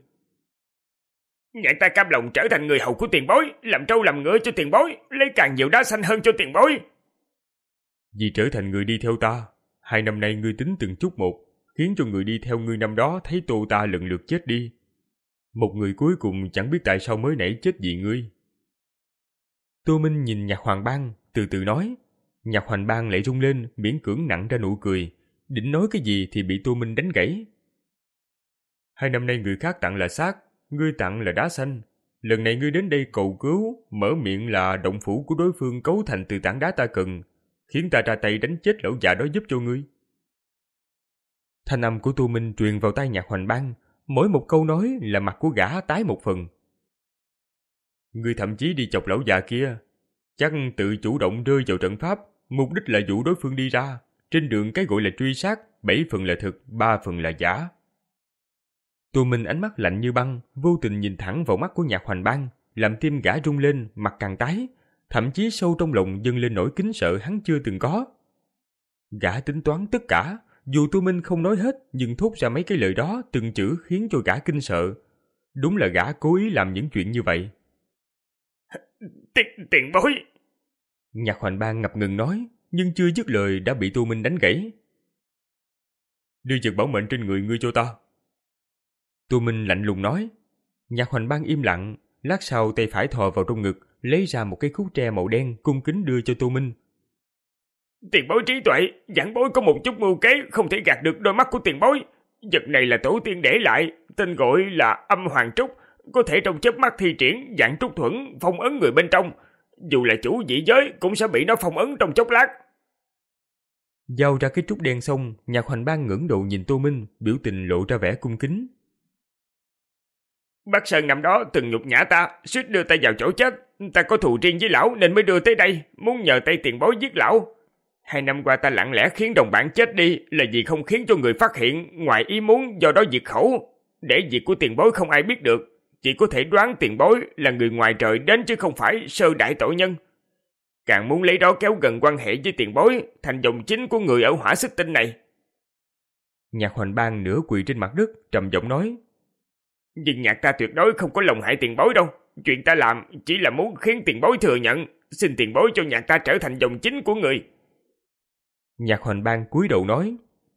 Nhạc ta cam lòng trở thành người hầu của tiền bối, làm trâu làm ngựa cho tiền bối, lấy càng nhiều đá xanh hơn cho tiền bối. Vì trở thành người đi theo ta, hai năm nay ngươi tính từng chút một, khiến cho người đi theo ngươi năm đó thấy Tô ta lần lượt chết đi. Một người cuối cùng chẳng biết tại sao mới nãy chết vì ngươi. Tô Minh nhìn Nhạc Hoàng Bang, từ từ nói. Nhạc Hoàng Bang lại rung lên, miễn cưỡng nặn ra nụ cười, định nói cái gì thì bị Tô Minh đánh gãy. Hai năm nay người khác tặng là xác, ngươi tặng là đá xanh. Lần này ngươi đến đây cầu cứu, mở miệng là động phủ của đối phương cấu thành từ tảng đá ta cần, khiến ta ra tay đánh chết lão già đó giúp cho ngươi. Thanh âm của Tô Minh truyền vào tai Nhạc Hoành Bang, mỗi một câu nói là mặt của gã tái một phần. Ngươi thậm chí đi chọc lão già kia, chắc tự chủ động rơi vào trận pháp, mục đích là dụ đối phương đi ra. Trên đường cái gọi là truy sát, bảy phần là thực, ba phần là giả. Tô Minh ánh mắt lạnh như băng, vô tình nhìn thẳng vào mắt của Nhạc Hoành Bang, làm tim gã rung lên, mặt càng tái, thậm chí sâu trong lòng dâng lên nỗi kính sợ hắn chưa từng có. Gã tính toán tất cả, dù Tô Minh không nói hết, nhưng thốt ra mấy cái lời đó từng chữ khiến cho gã kinh sợ. Đúng là gã cố ý làm những chuyện như vậy. Tiền, tiền bối! Nhạc Hoành Bang ngập ngừng nói, nhưng chưa dứt lời đã bị Tô Minh đánh gãy. Đưa vật bảo mệnh trên người ngươi cho ta. Tô Minh lạnh lùng nói. Nhạc Hoành Bang im lặng, lát sau tay phải thò vào trong ngực, lấy ra một cây khúc tre màu đen cung kính đưa cho Tô Minh. Tiền bối trí tuệ, giảng bối có một chút mưu kế không thể gạt được đôi mắt của tiền bối. Vật này là tổ tiên để lại, tên gọi là âm hoàng trúc, có thể trong chớp mắt thi triển dạng trúc thuẫn phong ấn người bên trong. Dù là chủ dị giới cũng sẽ bị nó phong ấn trong chốc lát. Giao ra cái trúc đen xong, Nhạc Hoành Bang ngẩng đầu nhìn Tô Minh, biểu tình lộ ra vẻ cung kính. Bác Sơn năm đó từng nhục nhã ta, suýt đưa ta vào chỗ chết. Ta có thù riêng với lão nên mới đưa tới đây, muốn nhờ tay tiền bối giết lão. Hai năm qua ta lặng lẽ khiến đồng bạn chết đi là vì không khiến cho người phát hiện, ngoài ý muốn do đó diệt khẩu. Để việc của tiền bối không ai biết được, chỉ có thể đoán tiền bối là người ngoài trời đến chứ không phải sơ đại tội nhân. Càng muốn lấy đó kéo gần quan hệ với tiền bối, thành dòng chính của người ở hỏa xích tinh này. Nhạc Hoành Bang nửa quỳ trên mặt đất, trầm giọng nói. Nhưng nhạc ta tuyệt đối không có lòng hại tiền bối đâu. Chuyện ta làm chỉ là muốn khiến tiền bối thừa nhận, xin tiền bối cho nhạc ta trở thành dòng chính của người. Nhạc Hoành Bang cúi đầu nói.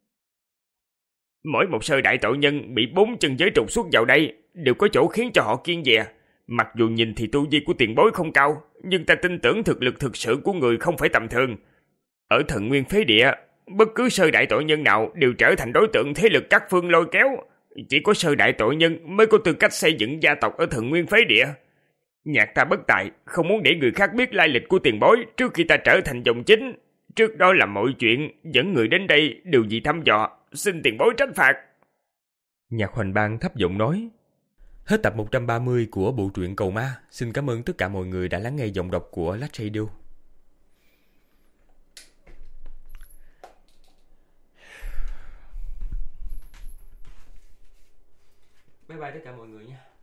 Mỗi một sơ đại tội nhân bị bốn chân giới trục xuất vào đây đều có chỗ khiến cho họ kiêng dè. Mặc dù nhìn thì tu vi của tiền bối không cao, nhưng ta tin tưởng thực lực thực sự của người không phải tầm thường. Ở Thần Nguyên Phế Địa, bất cứ sơ đại tội nhân nào đều trở thành đối tượng thế lực các phương lôi kéo. Chỉ có sơ đại tội nhân mới có tư cách xây dựng gia tộc ở Thần Nguyên Phế Địa. Nhạc ta bất tài, không muốn để người khác biết lai lịch của tiền bối trước khi ta trở thành dòng chính. Trước đó làm mọi chuyện, dẫn người đến đây đều vì thăm dò, xin tiền bối trách phạt. Nhạc Hoành Bang thấp giọng nói. Hết tập một trăm ba mươi của bộ truyện Cầu Ma. Xin cảm ơn tất cả mọi người đã lắng nghe giọng đọc của Lách Radio. Bye bye tất cả mọi người nha.